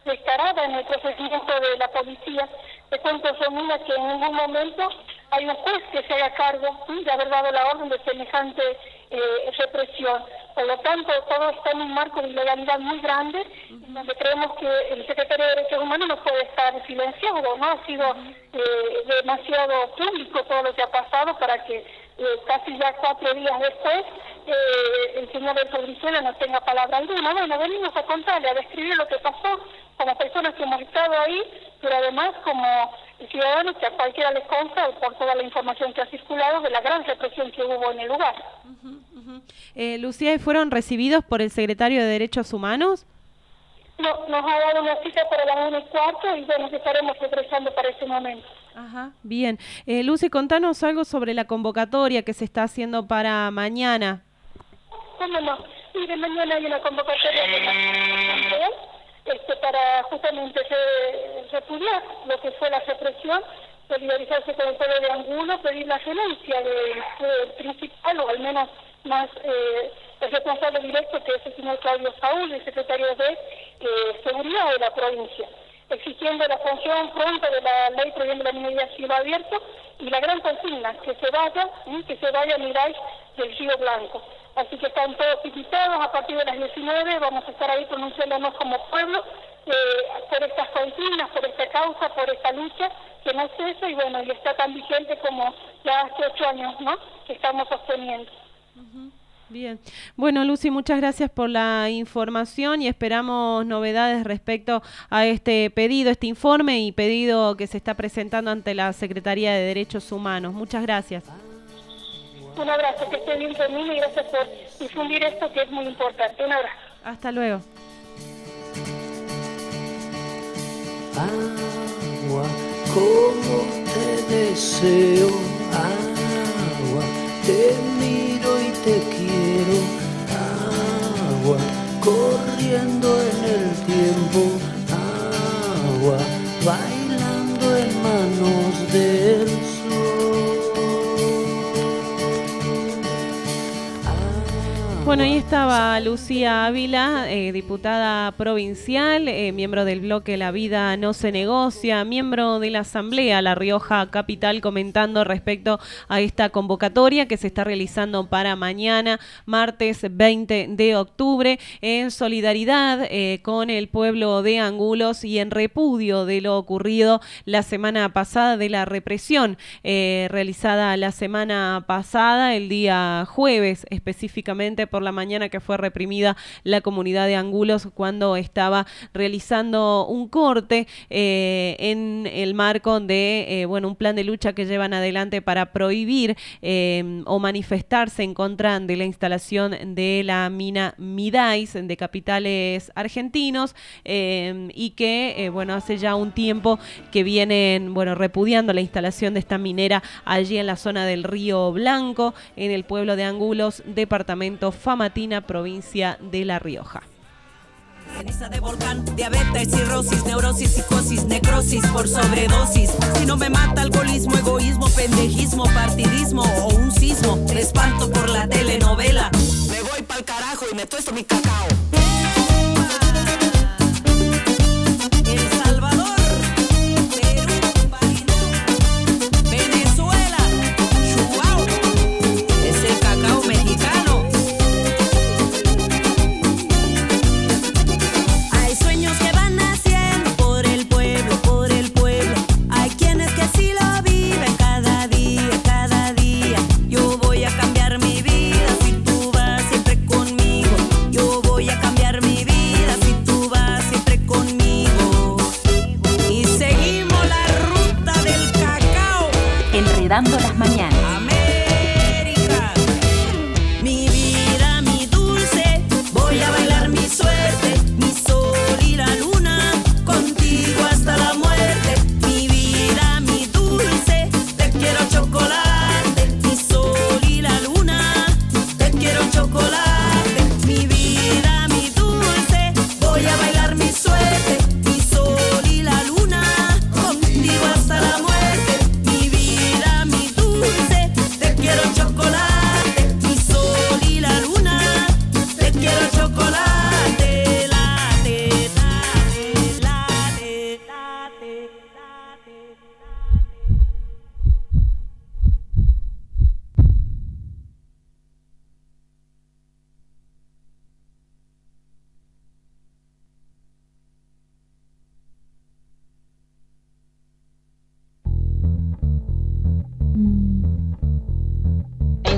descarada en el procedimiento de la policía. Te cuento, Romina, que en ningún momento hay un juez que se haga cargo de haber dado la orden de semejante represión. Por lo tanto, todo está en un marco de ilegalidad muy grande, donde creemos que el secretario de Derechos Humanos no puede estar silenciado, ¿no? Ha sido demasiado público todo lo que ha pasado para que casi ya 4 días después el señor Héctor Brizuela no tenga palabra alguna. Bueno, venimos a contarle, a describir lo que pasó como personas que hemos estado ahí, pero además como ciudadanos que a cualquiera les consta por toda la información que ha circulado de la gran represión que hubo en el lugar. Lucía, ¿fueron recibidos por el secretario de Derechos Humanos? No, nos ha dado una cita para las 1:15 y bueno, estaremos regresando para ese momento. Ajá, bien. Lucy, contanos algo sobre la convocatoria que se está haciendo para mañana. ¿Cómo no? Mire, mañana hay una convocatoria para justamente repudiar lo que fue la represión, solidarizarse con el pueblo de Angulo, pedir la renuncia del principal, o al menos más el responsable directo, que es el señor Claudio Saúl, el secretario de Seguridad de la provincia, exigiendo la sanción pronta de la ley prohibiendo la minería a cielo abierto y la gran consigna, que se vaya Mirais del Río Blanco. Así que están todos invitados. A partir de las 19 vamos a estar ahí pronunciándonos como pueblo por estas consignas, por esta causa, por esta lucha que no cesa y bueno, y está tan vigente como ya hace 8 años, ¿no?, que estamos sosteniendo. Bien. Bueno, Lucy, muchas gracias por la información y esperamos novedades respecto a este pedido, este informe y pedido que se está presentando ante la Secretaría de Derechos Humanos. Muchas gracias. Un abrazo, que esté bien conmigo y gracias por difundir esto que es muy importante. Un abrazo. Hasta luego. Agua, como te deseo, agua, te miro y te quiero, agua, corriendo en el tiempo, agua, bailando en manos del sol. Bueno, ahí estaba Lucía Ávila, diputada provincial, miembro del bloque La Vida No Se Negocia, miembro de la Asamblea La Rioja Capital, comentando respecto a esta convocatoria que se está realizando para mañana, martes 20 de octubre, en solidaridad con el pueblo de Angulos y en repudio de lo ocurrido la semana pasada, de la represión realizada la semana pasada, el día jueves específicamente por la mañana, que fue reprimida la comunidad de Angulos cuando estaba realizando un corte en el marco de un plan de lucha que llevan adelante para prohibir o manifestarse en contra de la instalación de la mina Mirais de capitales argentinos y que hace ya un tiempo que vienen repudiando la instalación de esta minera allí en la zona del Río Blanco, en el pueblo de Angulos, departamento Famatina, provincia de La Rioja. Ceniza de volcán, diabetes, cirrosis, neurosis, psicosis, necrosis por sobredosis. Si no me mata alcoholismo, egoísmo, pendejismo, partidismo o un sismo, me espanto por la telenovela. Me voy pa'l carajo y me tuesto mi cacao. Voy a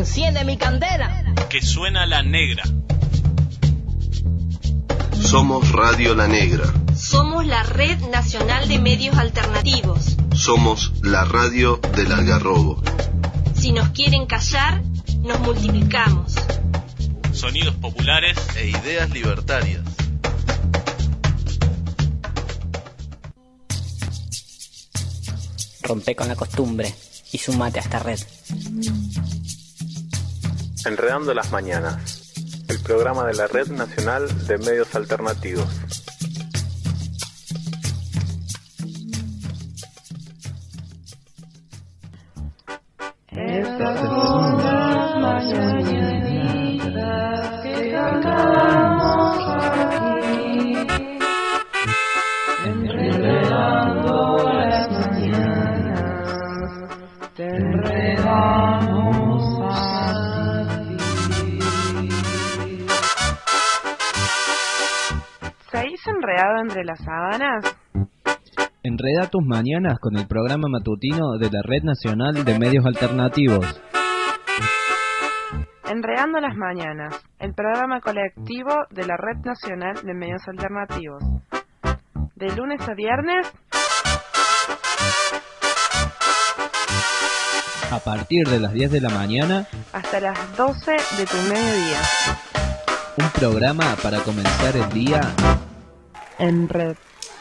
enciende mi candela. Que suena la negra. Somos Radio La Negra. Somos la Red Nacional de Medios Alternativos. Somos la radio del Algarrobo. Si nos quieren callar, nos multiplicamos. Sonidos populares e ideas libertarias. Rompe con la costumbre y sumate a esta red. Enredando las mañanas. El programa de la Red Nacional de Medios Alternativos. Estas son las mañanitas que cantamos aquí, enredando las mañanas, te enredamos a ti. ¿Seguís enredado entre las sábanas? Enreda tus mañanas con el programa matutino de la Red Nacional de Medios Alternativos. Enredando las mañanas, el programa colectivo de la Red Nacional de Medios Alternativos. De lunes a viernes, A partir de las 10 de la mañana, hasta las 12 de tu mediodía. un programa para comenzar el día en red.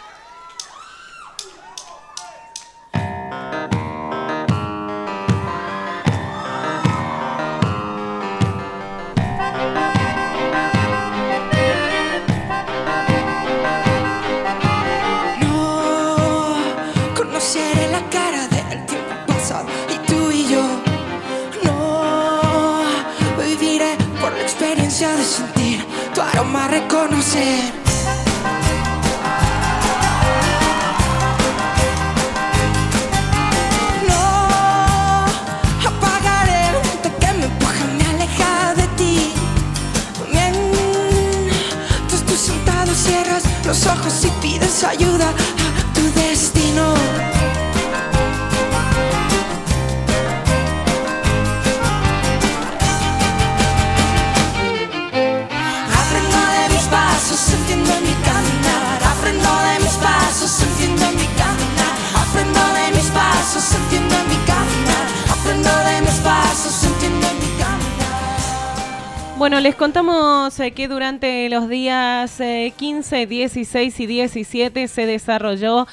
Conoceré la cara del tiempo pasado y tú y yo no viviré por la experiencia de sentir tu aroma, reconocer. No apagaré el viento que me empuja, me aleja de ti. Mientras tú sentado cierras los ojos y pides ayuda a tu destino. Aprendo de mis pasos, entiendo mi caminar. Aprendo de mis pasos, entiendo mi caminar. Aprendo de mis pasos, entiendo mi caminar. Aprendo de mis pasos, entiendo mi caminar. Bueno, les contamos que durante los días 15, 16 y 17 se desarrolló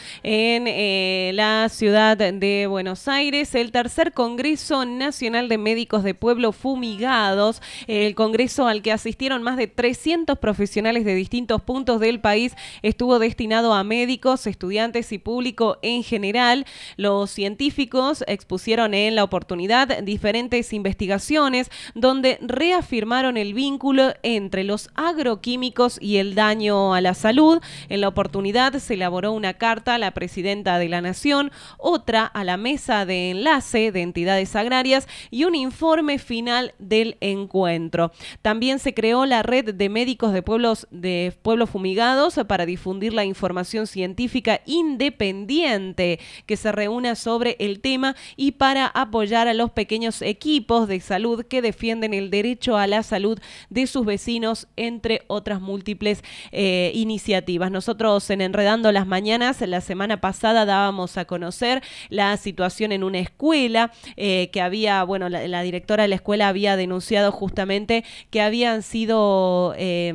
en la ciudad de Buenos Aires el tercer Congreso Nacional de Médicos de Pueblo Fumigados, el congreso al que asistieron más de 300 profesionales de distintos puntos del país. Estuvo destinado a médicos, estudiantes y público en general. Los científicos expusieron en la oportunidad diferentes investigaciones donde reafirmaron el vínculo entre los agroquímicos y el daño a la salud. En la oportunidad se elaboró una carta a la presidenta de la Nación, otra a la mesa de enlace de entidades agrarias y un informe final del encuentro. También se creó la red de médicos de pueblos fumigados para difundir la información científica independiente que se reúna sobre el tema y para apoyar a los pequeños equipos de salud que defienden el derecho a la salud de sus vecinos, entre otras múltiples iniciativas. Nosotros en Enredando las Mañanas la semana pasada dábamos a conocer la situación en una escuela que había, bueno, la directora de la escuela había denunciado justamente que habían sido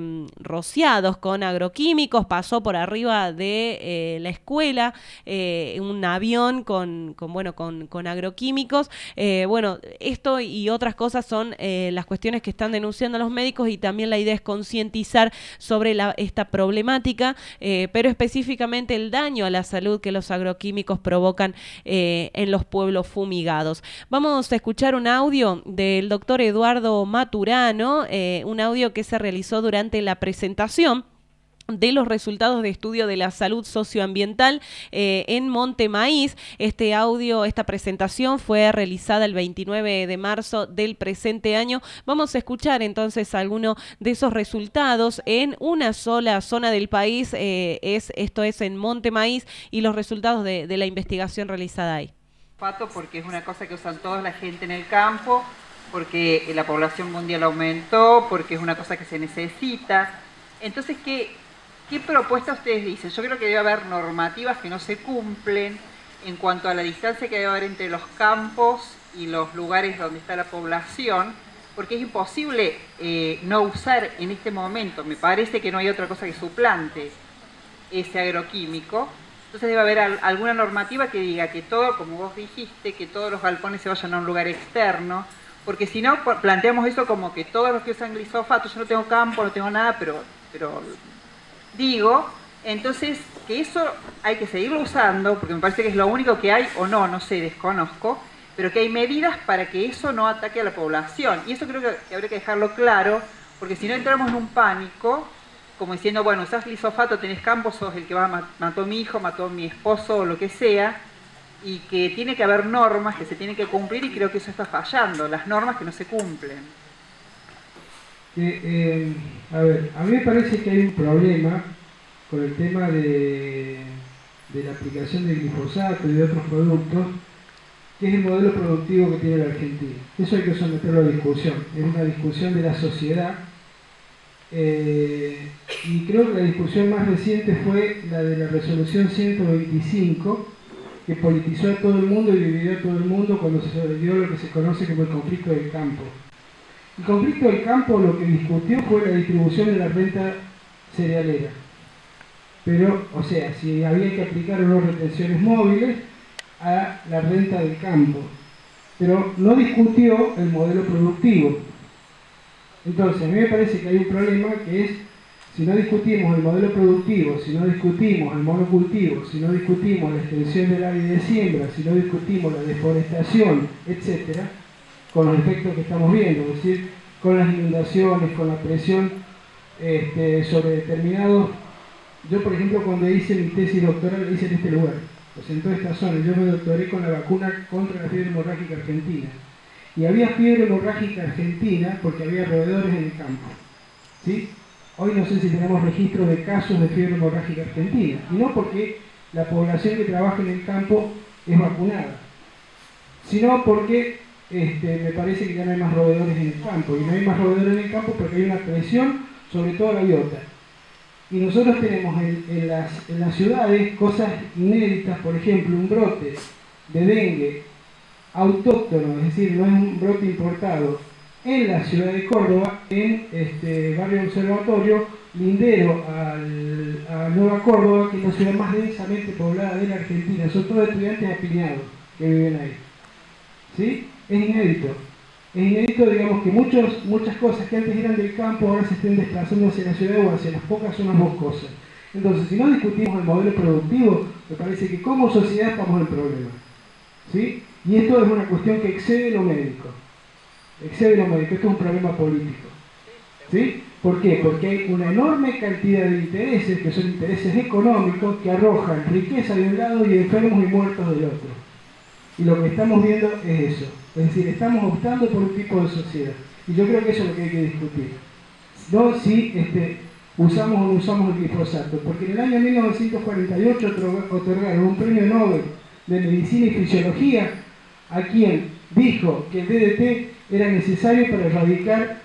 rociados con agroquímicos. Pasó por arriba de la escuela un avión con agroquímicos. Bueno, esto y otras cosas son las cuestiones que están denunciando los médicos, y también la idea es concientizar sobre esta problemática, pero específicamente el daño a la salud que los agroquímicos provocan en los pueblos fumigados. Vamos a escuchar un audio del doctor Eduardo Maturano, un audio que se realizó durante la presentación de los resultados de estudio de la salud socioambiental en Monte Maíz. Esta presentación fue realizada el 29 de marzo del presente año. Vamos a escuchar entonces algunos de esos resultados en una sola zona del país, esto es en Monte Maíz, y los resultados de la investigación realizada ahí. Porque es una cosa que usan toda la gente en el campo porque la población mundial aumentó, porque es una cosa que se necesita. Entonces, ¿qué propuesta ustedes dicen? Yo creo que debe haber normativas que no se cumplen en cuanto a la distancia que debe haber entre los campos y los lugares donde está la población, porque es imposible no usar en este momento, me parece que no hay otra cosa que suplante ese agroquímico. Entonces debe haber alguna normativa que diga que todo, como vos dijiste, que todos los galpones se vayan a un lugar externo, porque si no planteamos eso como que todos los que usan glifosato, yo no tengo campo, no tengo nada, pero digo, entonces que eso hay que seguirlo usando, porque me parece que es lo único que hay, o no sé, desconozco, pero que hay medidas para que eso no ataque a la población. Y eso creo que habría que dejarlo claro, porque si no entramos en un pánico, como diciendo, bueno, usás glifosato, tenés campo, sos el que mató a mi hijo, mató a mi esposo, o lo que sea, y que tiene que haber normas que se tienen que cumplir, y creo que eso está fallando, las normas que no se cumplen. A ver, a mí me parece que hay un problema con el tema de la aplicación de glifosato y de otros productos, que es el modelo productivo que tiene la Argentina. Eso hay que someterlo a discusión, es una discusión de la sociedad, y creo que la discusión más reciente fue la de la resolución 125, que politizó a todo el mundo y dividió a todo el mundo cuando se sobrevivió lo que se conoce como el conflicto del campo. El conflicto del campo lo que discutió fue la distribución de la renta cerealera. Pero, o sea, si había que aplicar o no retenciones móviles a la renta del campo. Pero no discutió el modelo productivo. Entonces, a mí me parece que hay un problema que es, si no discutimos el modelo productivo, si no discutimos el monocultivo, si no discutimos la extensión del área de siembra, si no discutimos la deforestación, etcétera, con los efectos que estamos viendo, es decir, con las inundaciones, con la presión sobre determinados. Yo, por ejemplo, cuando hice mi tesis doctoral, la hice en este lugar, o sea, en toda esta zona. Yo me doctoré con la vacuna contra la fiebre hemorrágica argentina. Y había fiebre hemorrágica argentina porque había roedores en el campo. ¿Sí? Hoy no sé si tenemos registro de casos de fiebre hemorrágica argentina. Y no porque la población que trabaja en el campo es vacunada, sino porque me parece que ya no hay más roedores en el campo. Y no hay más roedores en el campo porque hay una presión sobre toda la biota. Y nosotros tenemos en las ciudades cosas inéditas, por ejemplo, un brote de dengue autóctono, es decir, no es un brote importado, en la ciudad de Córdoba, en barrio Observatorio, lindero a Nueva Córdoba, que es la ciudad más densamente poblada de la Argentina. Son todos estudiantes apiñados que viven ahí. ¿Sí? Es inédito. Es inédito, digamos, que muchas cosas que antes eran del campo ahora se estén desplazando hacia la ciudad o hacia las pocas zonas boscosas. Entonces, si no discutimos el modelo productivo, me parece que como sociedad estamos en problema. ¿Sí? Y esto es una cuestión que excede lo médico. Excede lo médico, esto es un problema político. ¿Sí? ¿Por qué? Porque hay una enorme cantidad de intereses, que son intereses económicos, que arrojan riqueza de un lado y enfermos y muertos del otro. Y lo que estamos viendo es eso. Es decir, estamos optando por un tipo de sociedad. Y yo creo que eso es lo que hay que discutir. No si usamos o no usamos el glifosato. Porque en el año 1948 otorgaron un premio Nobel de Medicina y Fisiología a quien dijo que el DDT era necesario para erradicar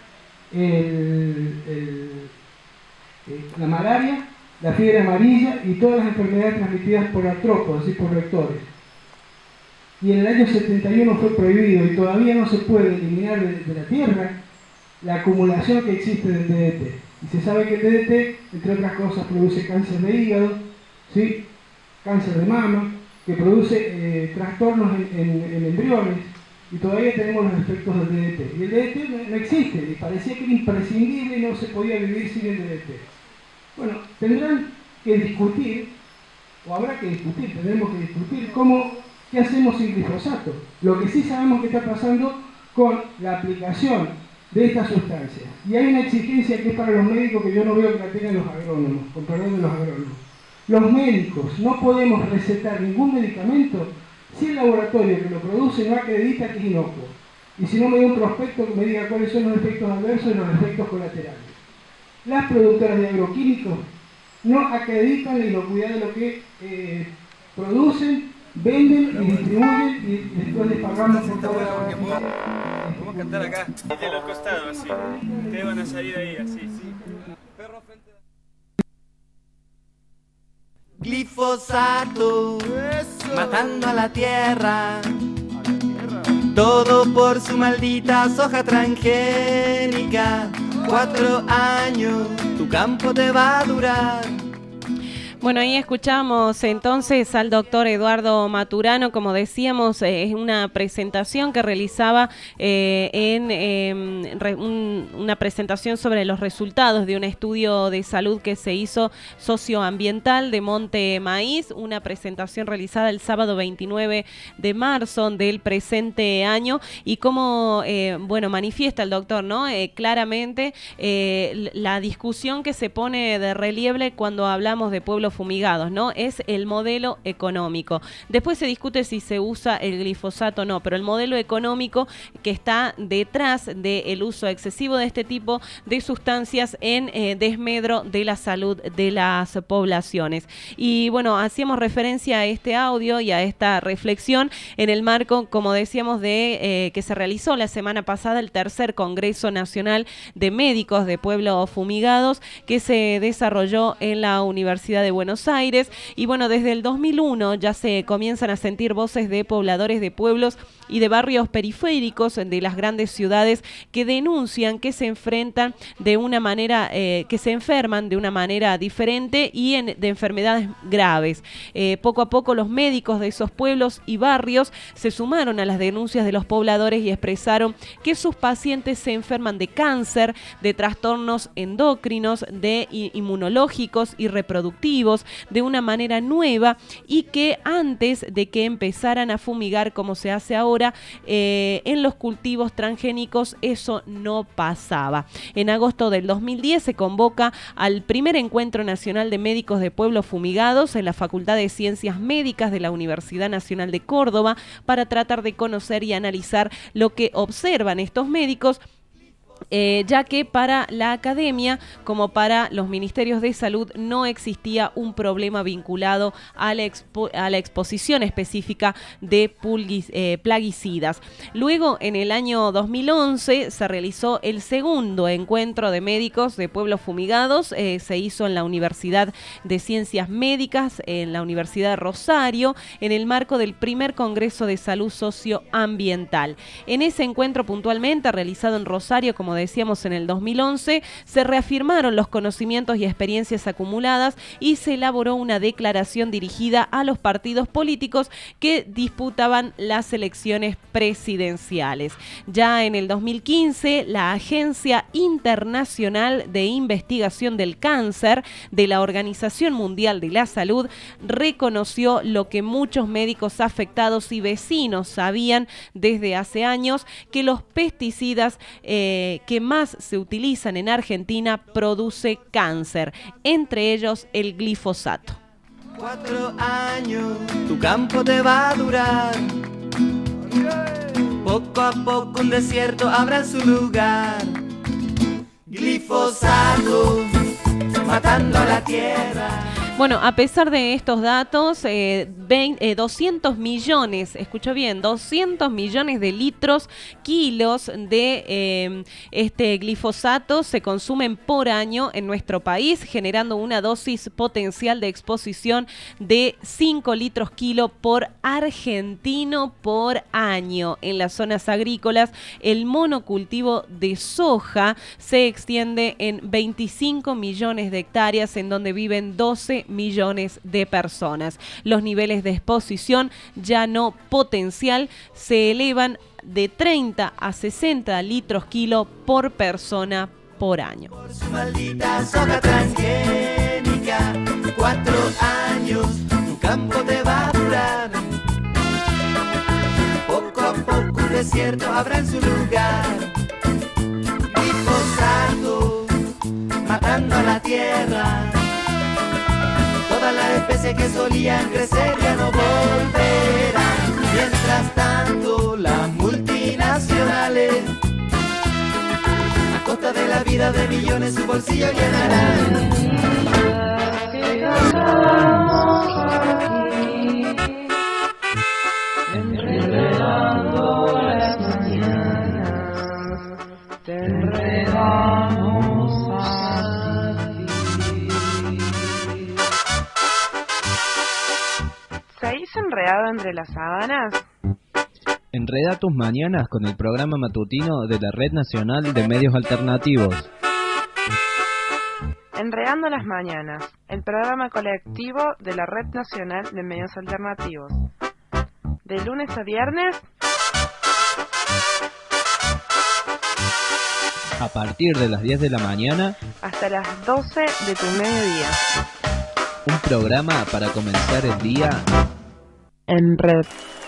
la malaria, la fiebre amarilla y todas las enfermedades transmitidas por artrópodos, y por vectores. Y en el año 71 fue prohibido y todavía no se puede eliminar de la tierra la acumulación que existe del DDT. Y se sabe que el DDT, entre otras cosas, produce cáncer de hígado, ¿sí? Cáncer de mama, que produce trastornos en embriones, y todavía tenemos los efectos del DDT. Y el DDT no existe, y parecía que era imprescindible y no se podía vivir sin el DDT. Bueno, tendrán que discutir, o habrá que discutir, tendremos que discutir qué hacemos sin glifosato. Lo que sí sabemos que está pasando con la aplicación de estas sustancias. Y hay una exigencia que es para los médicos que yo no veo que la tengan los agrónomos, con perdón de los agrónomos. Los médicos no podemos recetar ningún medicamento si el laboratorio que lo produce no acredita que es inocuo. Y si no me da un prospecto que me diga cuáles son los efectos adversos y los efectos colaterales. Las productoras de agroquímicos no acreditan la inocuidad de lo que producen venden y distribuyen y después les pagamos por todo. Vamos a cantar acá, de los costados, así. Ustedes van a salir ahí, así. Perro frente a... Glifosato, matando a la tierra. Todo por su maldita soja transgénica. 4 años, tu campo te va a durar. Bueno, ahí escuchamos entonces al doctor Eduardo Maturano, como decíamos, es una presentación que realizaba una presentación sobre los resultados de un estudio de salud que se hizo socioambiental de Monte Maíz, una presentación realizada el sábado 29 de marzo del presente año, y como, manifiesta el doctor, ¿no? Claramente la discusión que se pone de relieve cuando hablamos de pueblos fumigados, ¿no? Es el modelo económico. Después se discute si se usa el glifosato o no, pero el modelo económico que está detrás del uso excesivo de este tipo de sustancias en desmedro de la salud de las poblaciones. Y bueno, hacíamos referencia a este audio y a esta reflexión en el marco, como decíamos, de que se realizó la semana pasada el tercer Congreso Nacional de Médicos de Pueblos Fumigados, que se desarrolló en la Universidad de Buenos Aires. Y bueno, desde el 2001 ya se comienzan a sentir voces de pobladores de pueblos y de barrios periféricos de las grandes ciudades que denuncian que se enfrentan de una manera, que se enferman de una manera diferente y de enfermedades graves. Poco a poco los médicos de esos pueblos y barrios se sumaron a las denuncias de los pobladores y expresaron que sus pacientes se enferman de cáncer, de trastornos endocrinos, de inmunológicos y reproductivos de una manera nueva, y que antes de que empezaran a fumigar como se hace ahora en los cultivos transgénicos, eso no pasaba. En agosto del 2010 se convoca al primer Encuentro Nacional de Médicos de Pueblos Fumigados en la Facultad de Ciencias Médicas de la Universidad Nacional de Córdoba para tratar de conocer y analizar lo que observan estos médicos, ya que para la academia como para los ministerios de salud no existía un problema vinculado a la exposición específica de plaguicidas. Luego, en el año 2011, se realizó el segundo encuentro de médicos de pueblos fumigados, se hizo en la Universidad de Ciencias Médicas, en la Universidad de Rosario, en el marco del primer Congreso de Salud Socioambiental. En ese encuentro puntualmente, realizado en Rosario, como decíamos, en el 2011, se reafirmaron los conocimientos y experiencias acumuladas y se elaboró una declaración dirigida a los partidos políticos que disputaban las elecciones presidenciales. Ya en el 2015, la Agencia Internacional de Investigación del Cáncer de la Organización Mundial de la Salud reconoció lo que muchos médicos afectados y vecinos sabían desde hace años, que los pesticidas que más se utilizan en Argentina produce cáncer, entre ellos el glifosato. 4 años, tu campo te va a durar. Poco a poco un desierto habrá su lugar. Glifosato, matando a la tierra. Bueno, a pesar de estos datos, 200 millones, escucho bien, 200 millones de kilos de este glifosato se consumen por año en nuestro país, generando una dosis potencial de exposición de 5 litros kilo por argentino por año. En las zonas agrícolas, el monocultivo de soja se extiende en 25 millones de hectáreas, en donde viven 12 millones de personas. Los niveles de exposición ya no potencial se elevan de 30 a 60 litros kilo por persona por año. Por su maldita soja transgénica, 4 años, tu campo te va a durar. Poco a poco un desierto habrá en su lugar. Glifosato, matando a la tierra. Todas las especies que solían crecer ya no volverán. Mientras tanto, las multinacionales, a costa de la vida de millones, su bolsillo llenarán. te enredamos así. ¿Seguís enredado entre las sábanas? Enreda tus mañanas con el programa matutino de la Red Nacional de Medios Alternativos. Enredando las mañanas, el programa colectivo de la Red Nacional de Medios Alternativos. De lunes a viernes, a partir de las 10 de la mañana hasta las 12 de tu mediodía. Un programa para comenzar el día en red.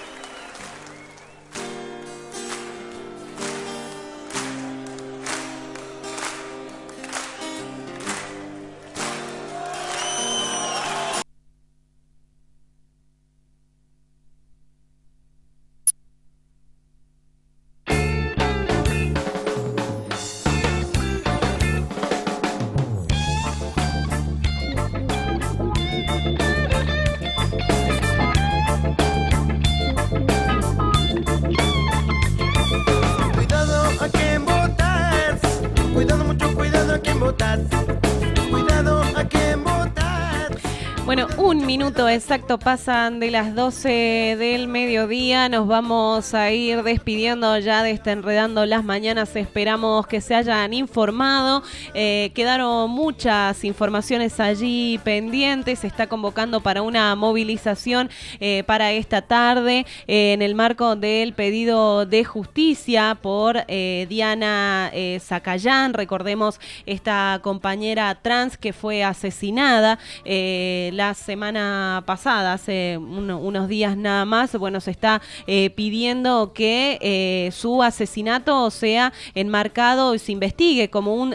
Bueno, un minuto exacto pasan de las 12 del mediodía. Nos vamos a ir despidiendo ya de este Enredando las Mañanas. Esperamos que se hayan informado. Quedaron muchas informaciones allí pendientes. Se está convocando para una movilización para esta tarde en el marco del pedido de justicia por Diana Zacayán. Recordemos esta compañera trans que fue asesinada la semana pasada, hace unos días nada más. Bueno, se está pidiendo que su asesinato sea enmarcado y se investigue como un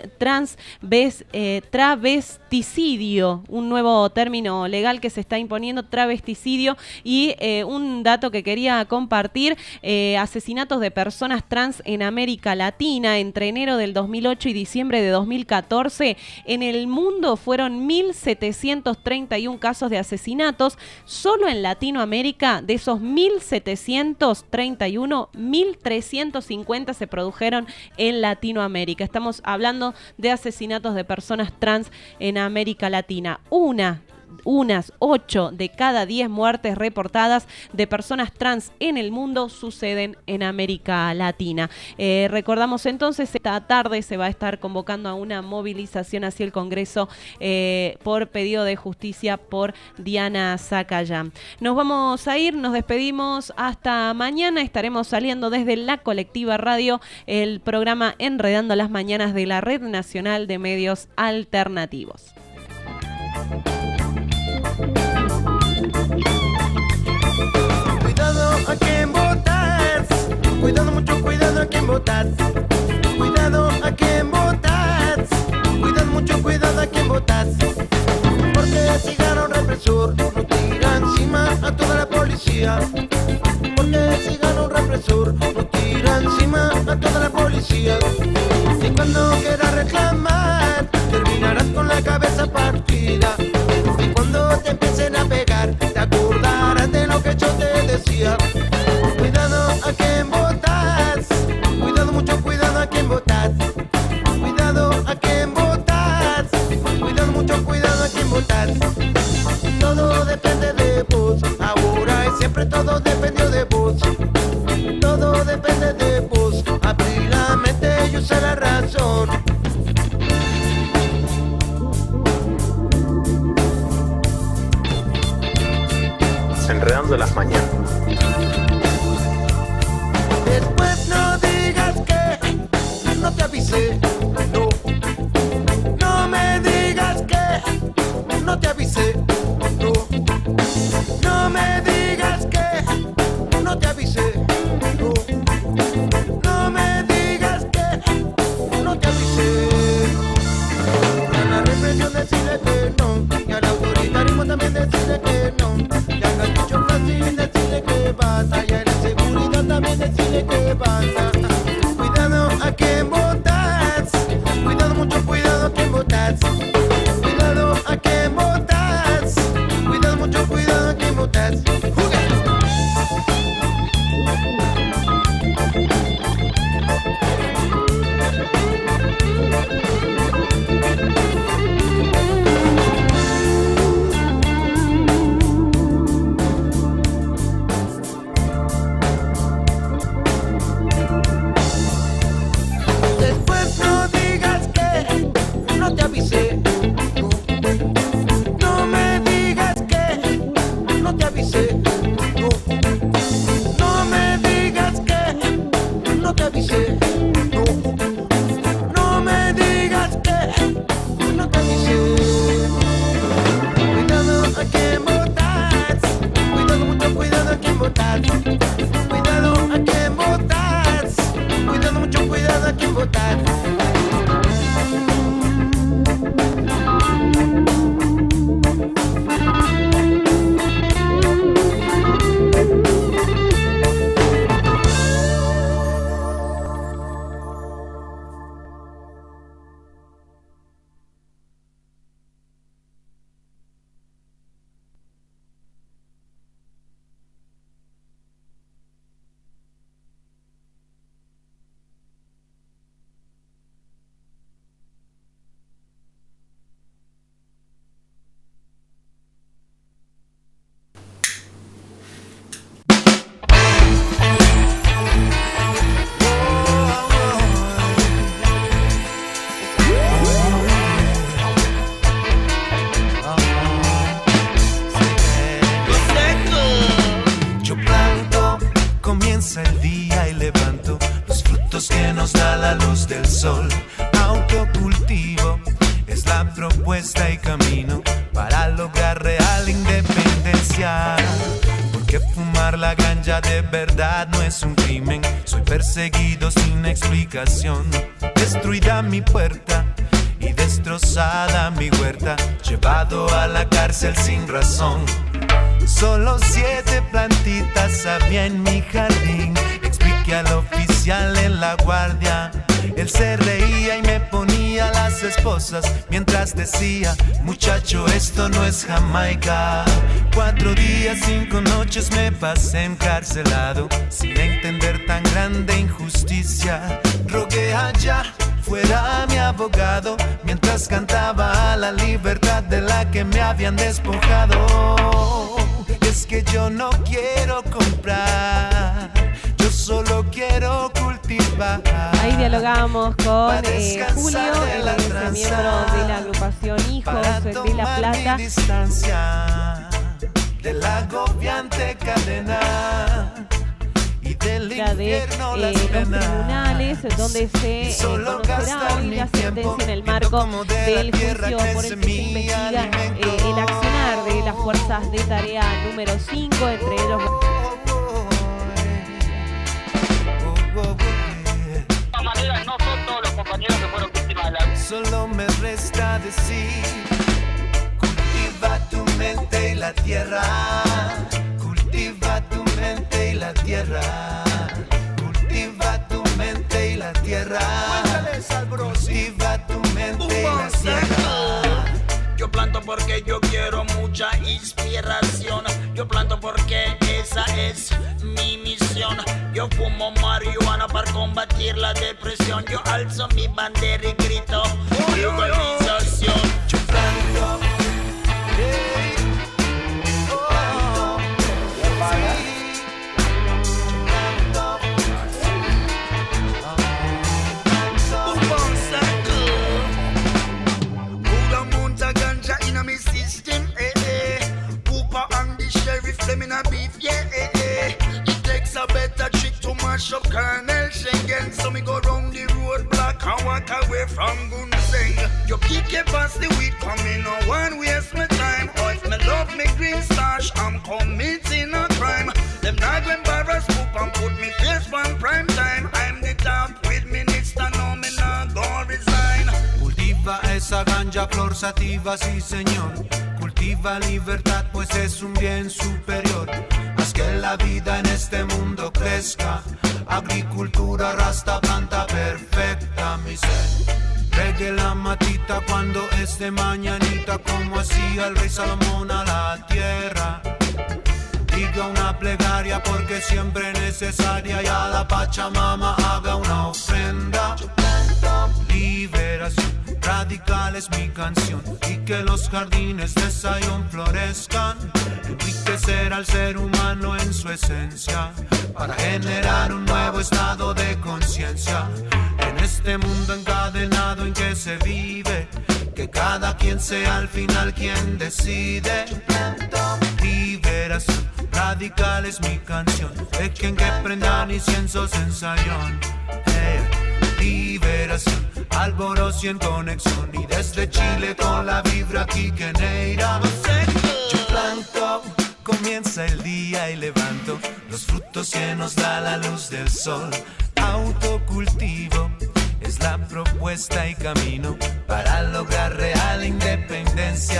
travesticidio, un nuevo término legal que se está imponiendo, travesticidio. Y un dato que quería compartir, asesinatos de personas trans en América Latina entre enero del 2008 y diciembre de 2014. En el mundo fueron 1.731 casos de asesinatos. Solo en Latinoamérica, de esos 1.731, 1.350 se produjeron en Latinoamérica. Estamos hablando de asesinatos de personas trans en América Latina. Unas 8 de cada 10 muertes reportadas de personas trans en el mundo suceden en América Latina. Recordamos entonces, esta tarde se va a estar convocando a una movilización hacia el Congreso por pedido de justicia por Diana Zacayán. Nos vamos a ir, nos despedimos hasta mañana. Estaremos saliendo desde la Colectiva Radio, el programa Enredando las Mañanas de la Red Nacional de Medios Alternativos. Cuidado a quien votas, cuidado, mucho cuidado a quien votas, cuidado a quien votas, cuidado, mucho cuidado a quien votas, porque si gana un represor no tira encima a toda la policía, porque si gana un represor no tira encima a toda la policía, y cuando quieras reclamar terminarás con la cabeza partida. Cuando te empiecen a pegar, te acordarás de lo que yo te decía. Cuidado a quien votas, cuidado, mucho cuidado a quien votas, cuidado a quien votas, cuidado, mucho cuidado a quien votas. Todo depende de vos, ahora y siempre todo dependió de vos. Todo depende de vos, abrí la mente y usa la razón. Enredando las Mañanas. Después no digas que no te avisé, no. No me digas que no te avisé, no. No me digas que no te avisé, no. No me digas que no te avisé. A la represión decirle que no, y al autoritarismo también decirle que no. Ya no has dicho fácil decirle que basta, y a la seguridad también decirle que basta. Cuidado a quien votas, votar. El día y levanto los frutos que nos da la luz del sol. Autocultivo es la propuesta y camino para lograr real independencia. Porque fumar la ganja de verdad no es un crimen. Soy perseguido sin explicación. Destruida mi puerta y destrozada mi huerta. Llevado a la cárcel sin razón. Solo 7 plantitas había en mi jardín. Expliqué al oficial en la guardia. Él se reía y me ponía las esposas mientras decía: muchacho, esto no es Jamaica. 4 días, 5 noches me pasé encarcelado sin entender tan grande injusticia. Rogué allá fuera mi abogado mientras cantaba a la libertad de la que me habían despojado. Es que yo no quiero comprar, yo solo quiero cultivar. Ahí dialogamos con Julio, él es miembro de la agrupación Hijos de La Plata. De la agobiante cadena y del infierno de los tribunales, donde se conocerá hoy la sentencia en el marco del juicio por el que se investiga el accionar de las fuerzas de tarea número 5, entre ellos. De todas maneras, no son todos los compañeros que fueron víctimas de la... Solo me resta decir: cultiva tu mente y la tierra. Cultiva tu mente y la tierra. Cultiva tu mente y la tierra. Cultiva tu mente y la tierra. Yo planto porque yo quiero mucha inspiración. Yo planto porque esa es mi misión. Yo fumo marihuana para combatir la depresión. Yo alzo mi bandera y grito legalización. Yo planto. Up Colonel Schengen, so me go round the road block and walk away from Gunseng. You kick it past the weed coming, no one waste my time. Oh, if me love me green stash, I'm committing a crime. Them not go embarrass poop and put me face on prime time. I'm the top with minister, no me not go resign. Cultiva esa ganja flor sativa, sí señor. Cultiva libertad, pues es un bien superior. Haz que la vida en este mundo crezca. Agricultura, rasta, planta perfecta, mi ser. Regue la matita cuando es de mañanita, como hacía el rey Salomón a la tierra. Diga una plegaria porque siempre es necesaria, y a la Pachamama haga una ofrenda. Liberación radical es mi canción, y que los jardines de Zion florezcan. Enriquecer al ser humano en su esencia, para generar un nuevo estado de conciencia. En este mundo encadenado en que se vive, que cada quien sea al final quien decide. Liberación radical es mi canción, dejen que prendan inciensos en Zion. Liberación, alborozo en conexión, y desde Chile con la vibra quiqueneira. Yo planto, comienza el día y levanto los frutos que nos da la luz del sol. Autocultivo es apuesta y camino para lograr real independencia.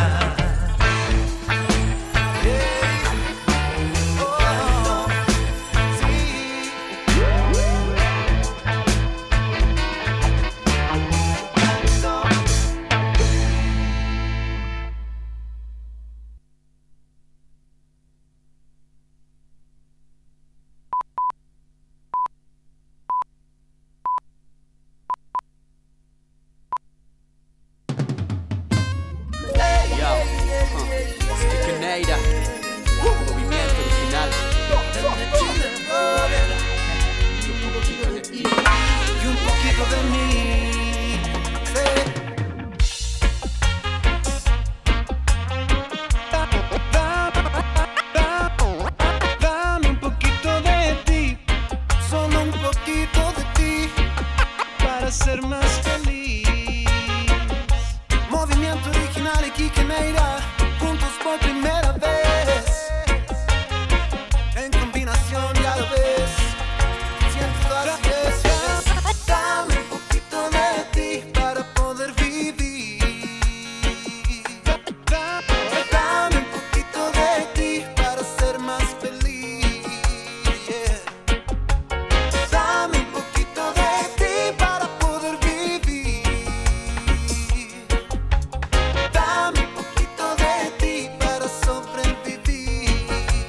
Movimiento original. Y un poquito de mí. Dame un poquito de ti, solo un poquito de ti, para ser más feliz. Movimiento original y Quique Neira, juntos por primera vez. En combinación ya lo ves, siento así es. Dame un poquito de ti para poder vivir. Dame un poquito de ti para ser más feliz. Dame un poquito de ti para poder vivir. Dame un poquito de ti para sobrevivir.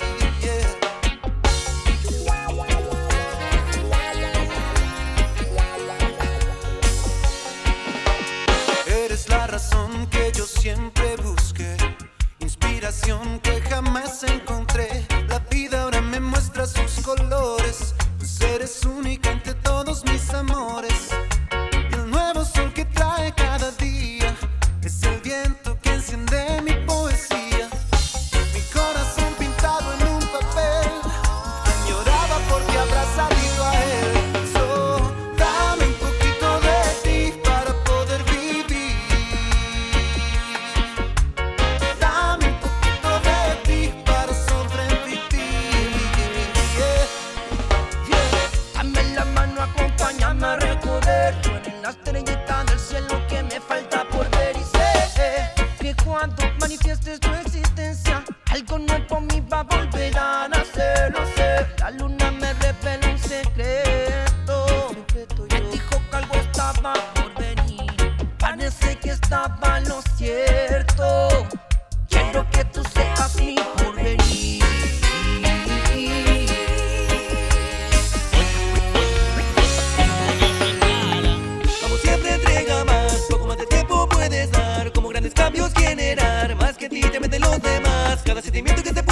Eres la razón que yo siempre busqué, inspiración que jamás encontré. La vida ahora me muestra sus colores, pues eres única entre todos mis amores. Y el nuevo sol que trae cada día es el viento que enciende mi poesía. Mi corazón pintado en un papel, añoraba porque habrá salido a él. So, dame un poquito de ti para poder vivir. Dame un poquito de ti para sobrevivir. Dame la mano, acompáñame a recorrer. Tú eres la estrellita del cielo que me falta por ver. Y sé que cuando manifiestes tu existencia, algo nuevo en mí va a volver a nacer. No sé, la luna me revela un secreto. Me dijo que algo estaba por venir. Parece que estaba en lo cierto. Quiero que tú seas mi porvenir. Como siempre entrega más, poco más de tiempo puedes dar, como grandes cambios generar, más que a ti te meten los demás, cada sentimiento que te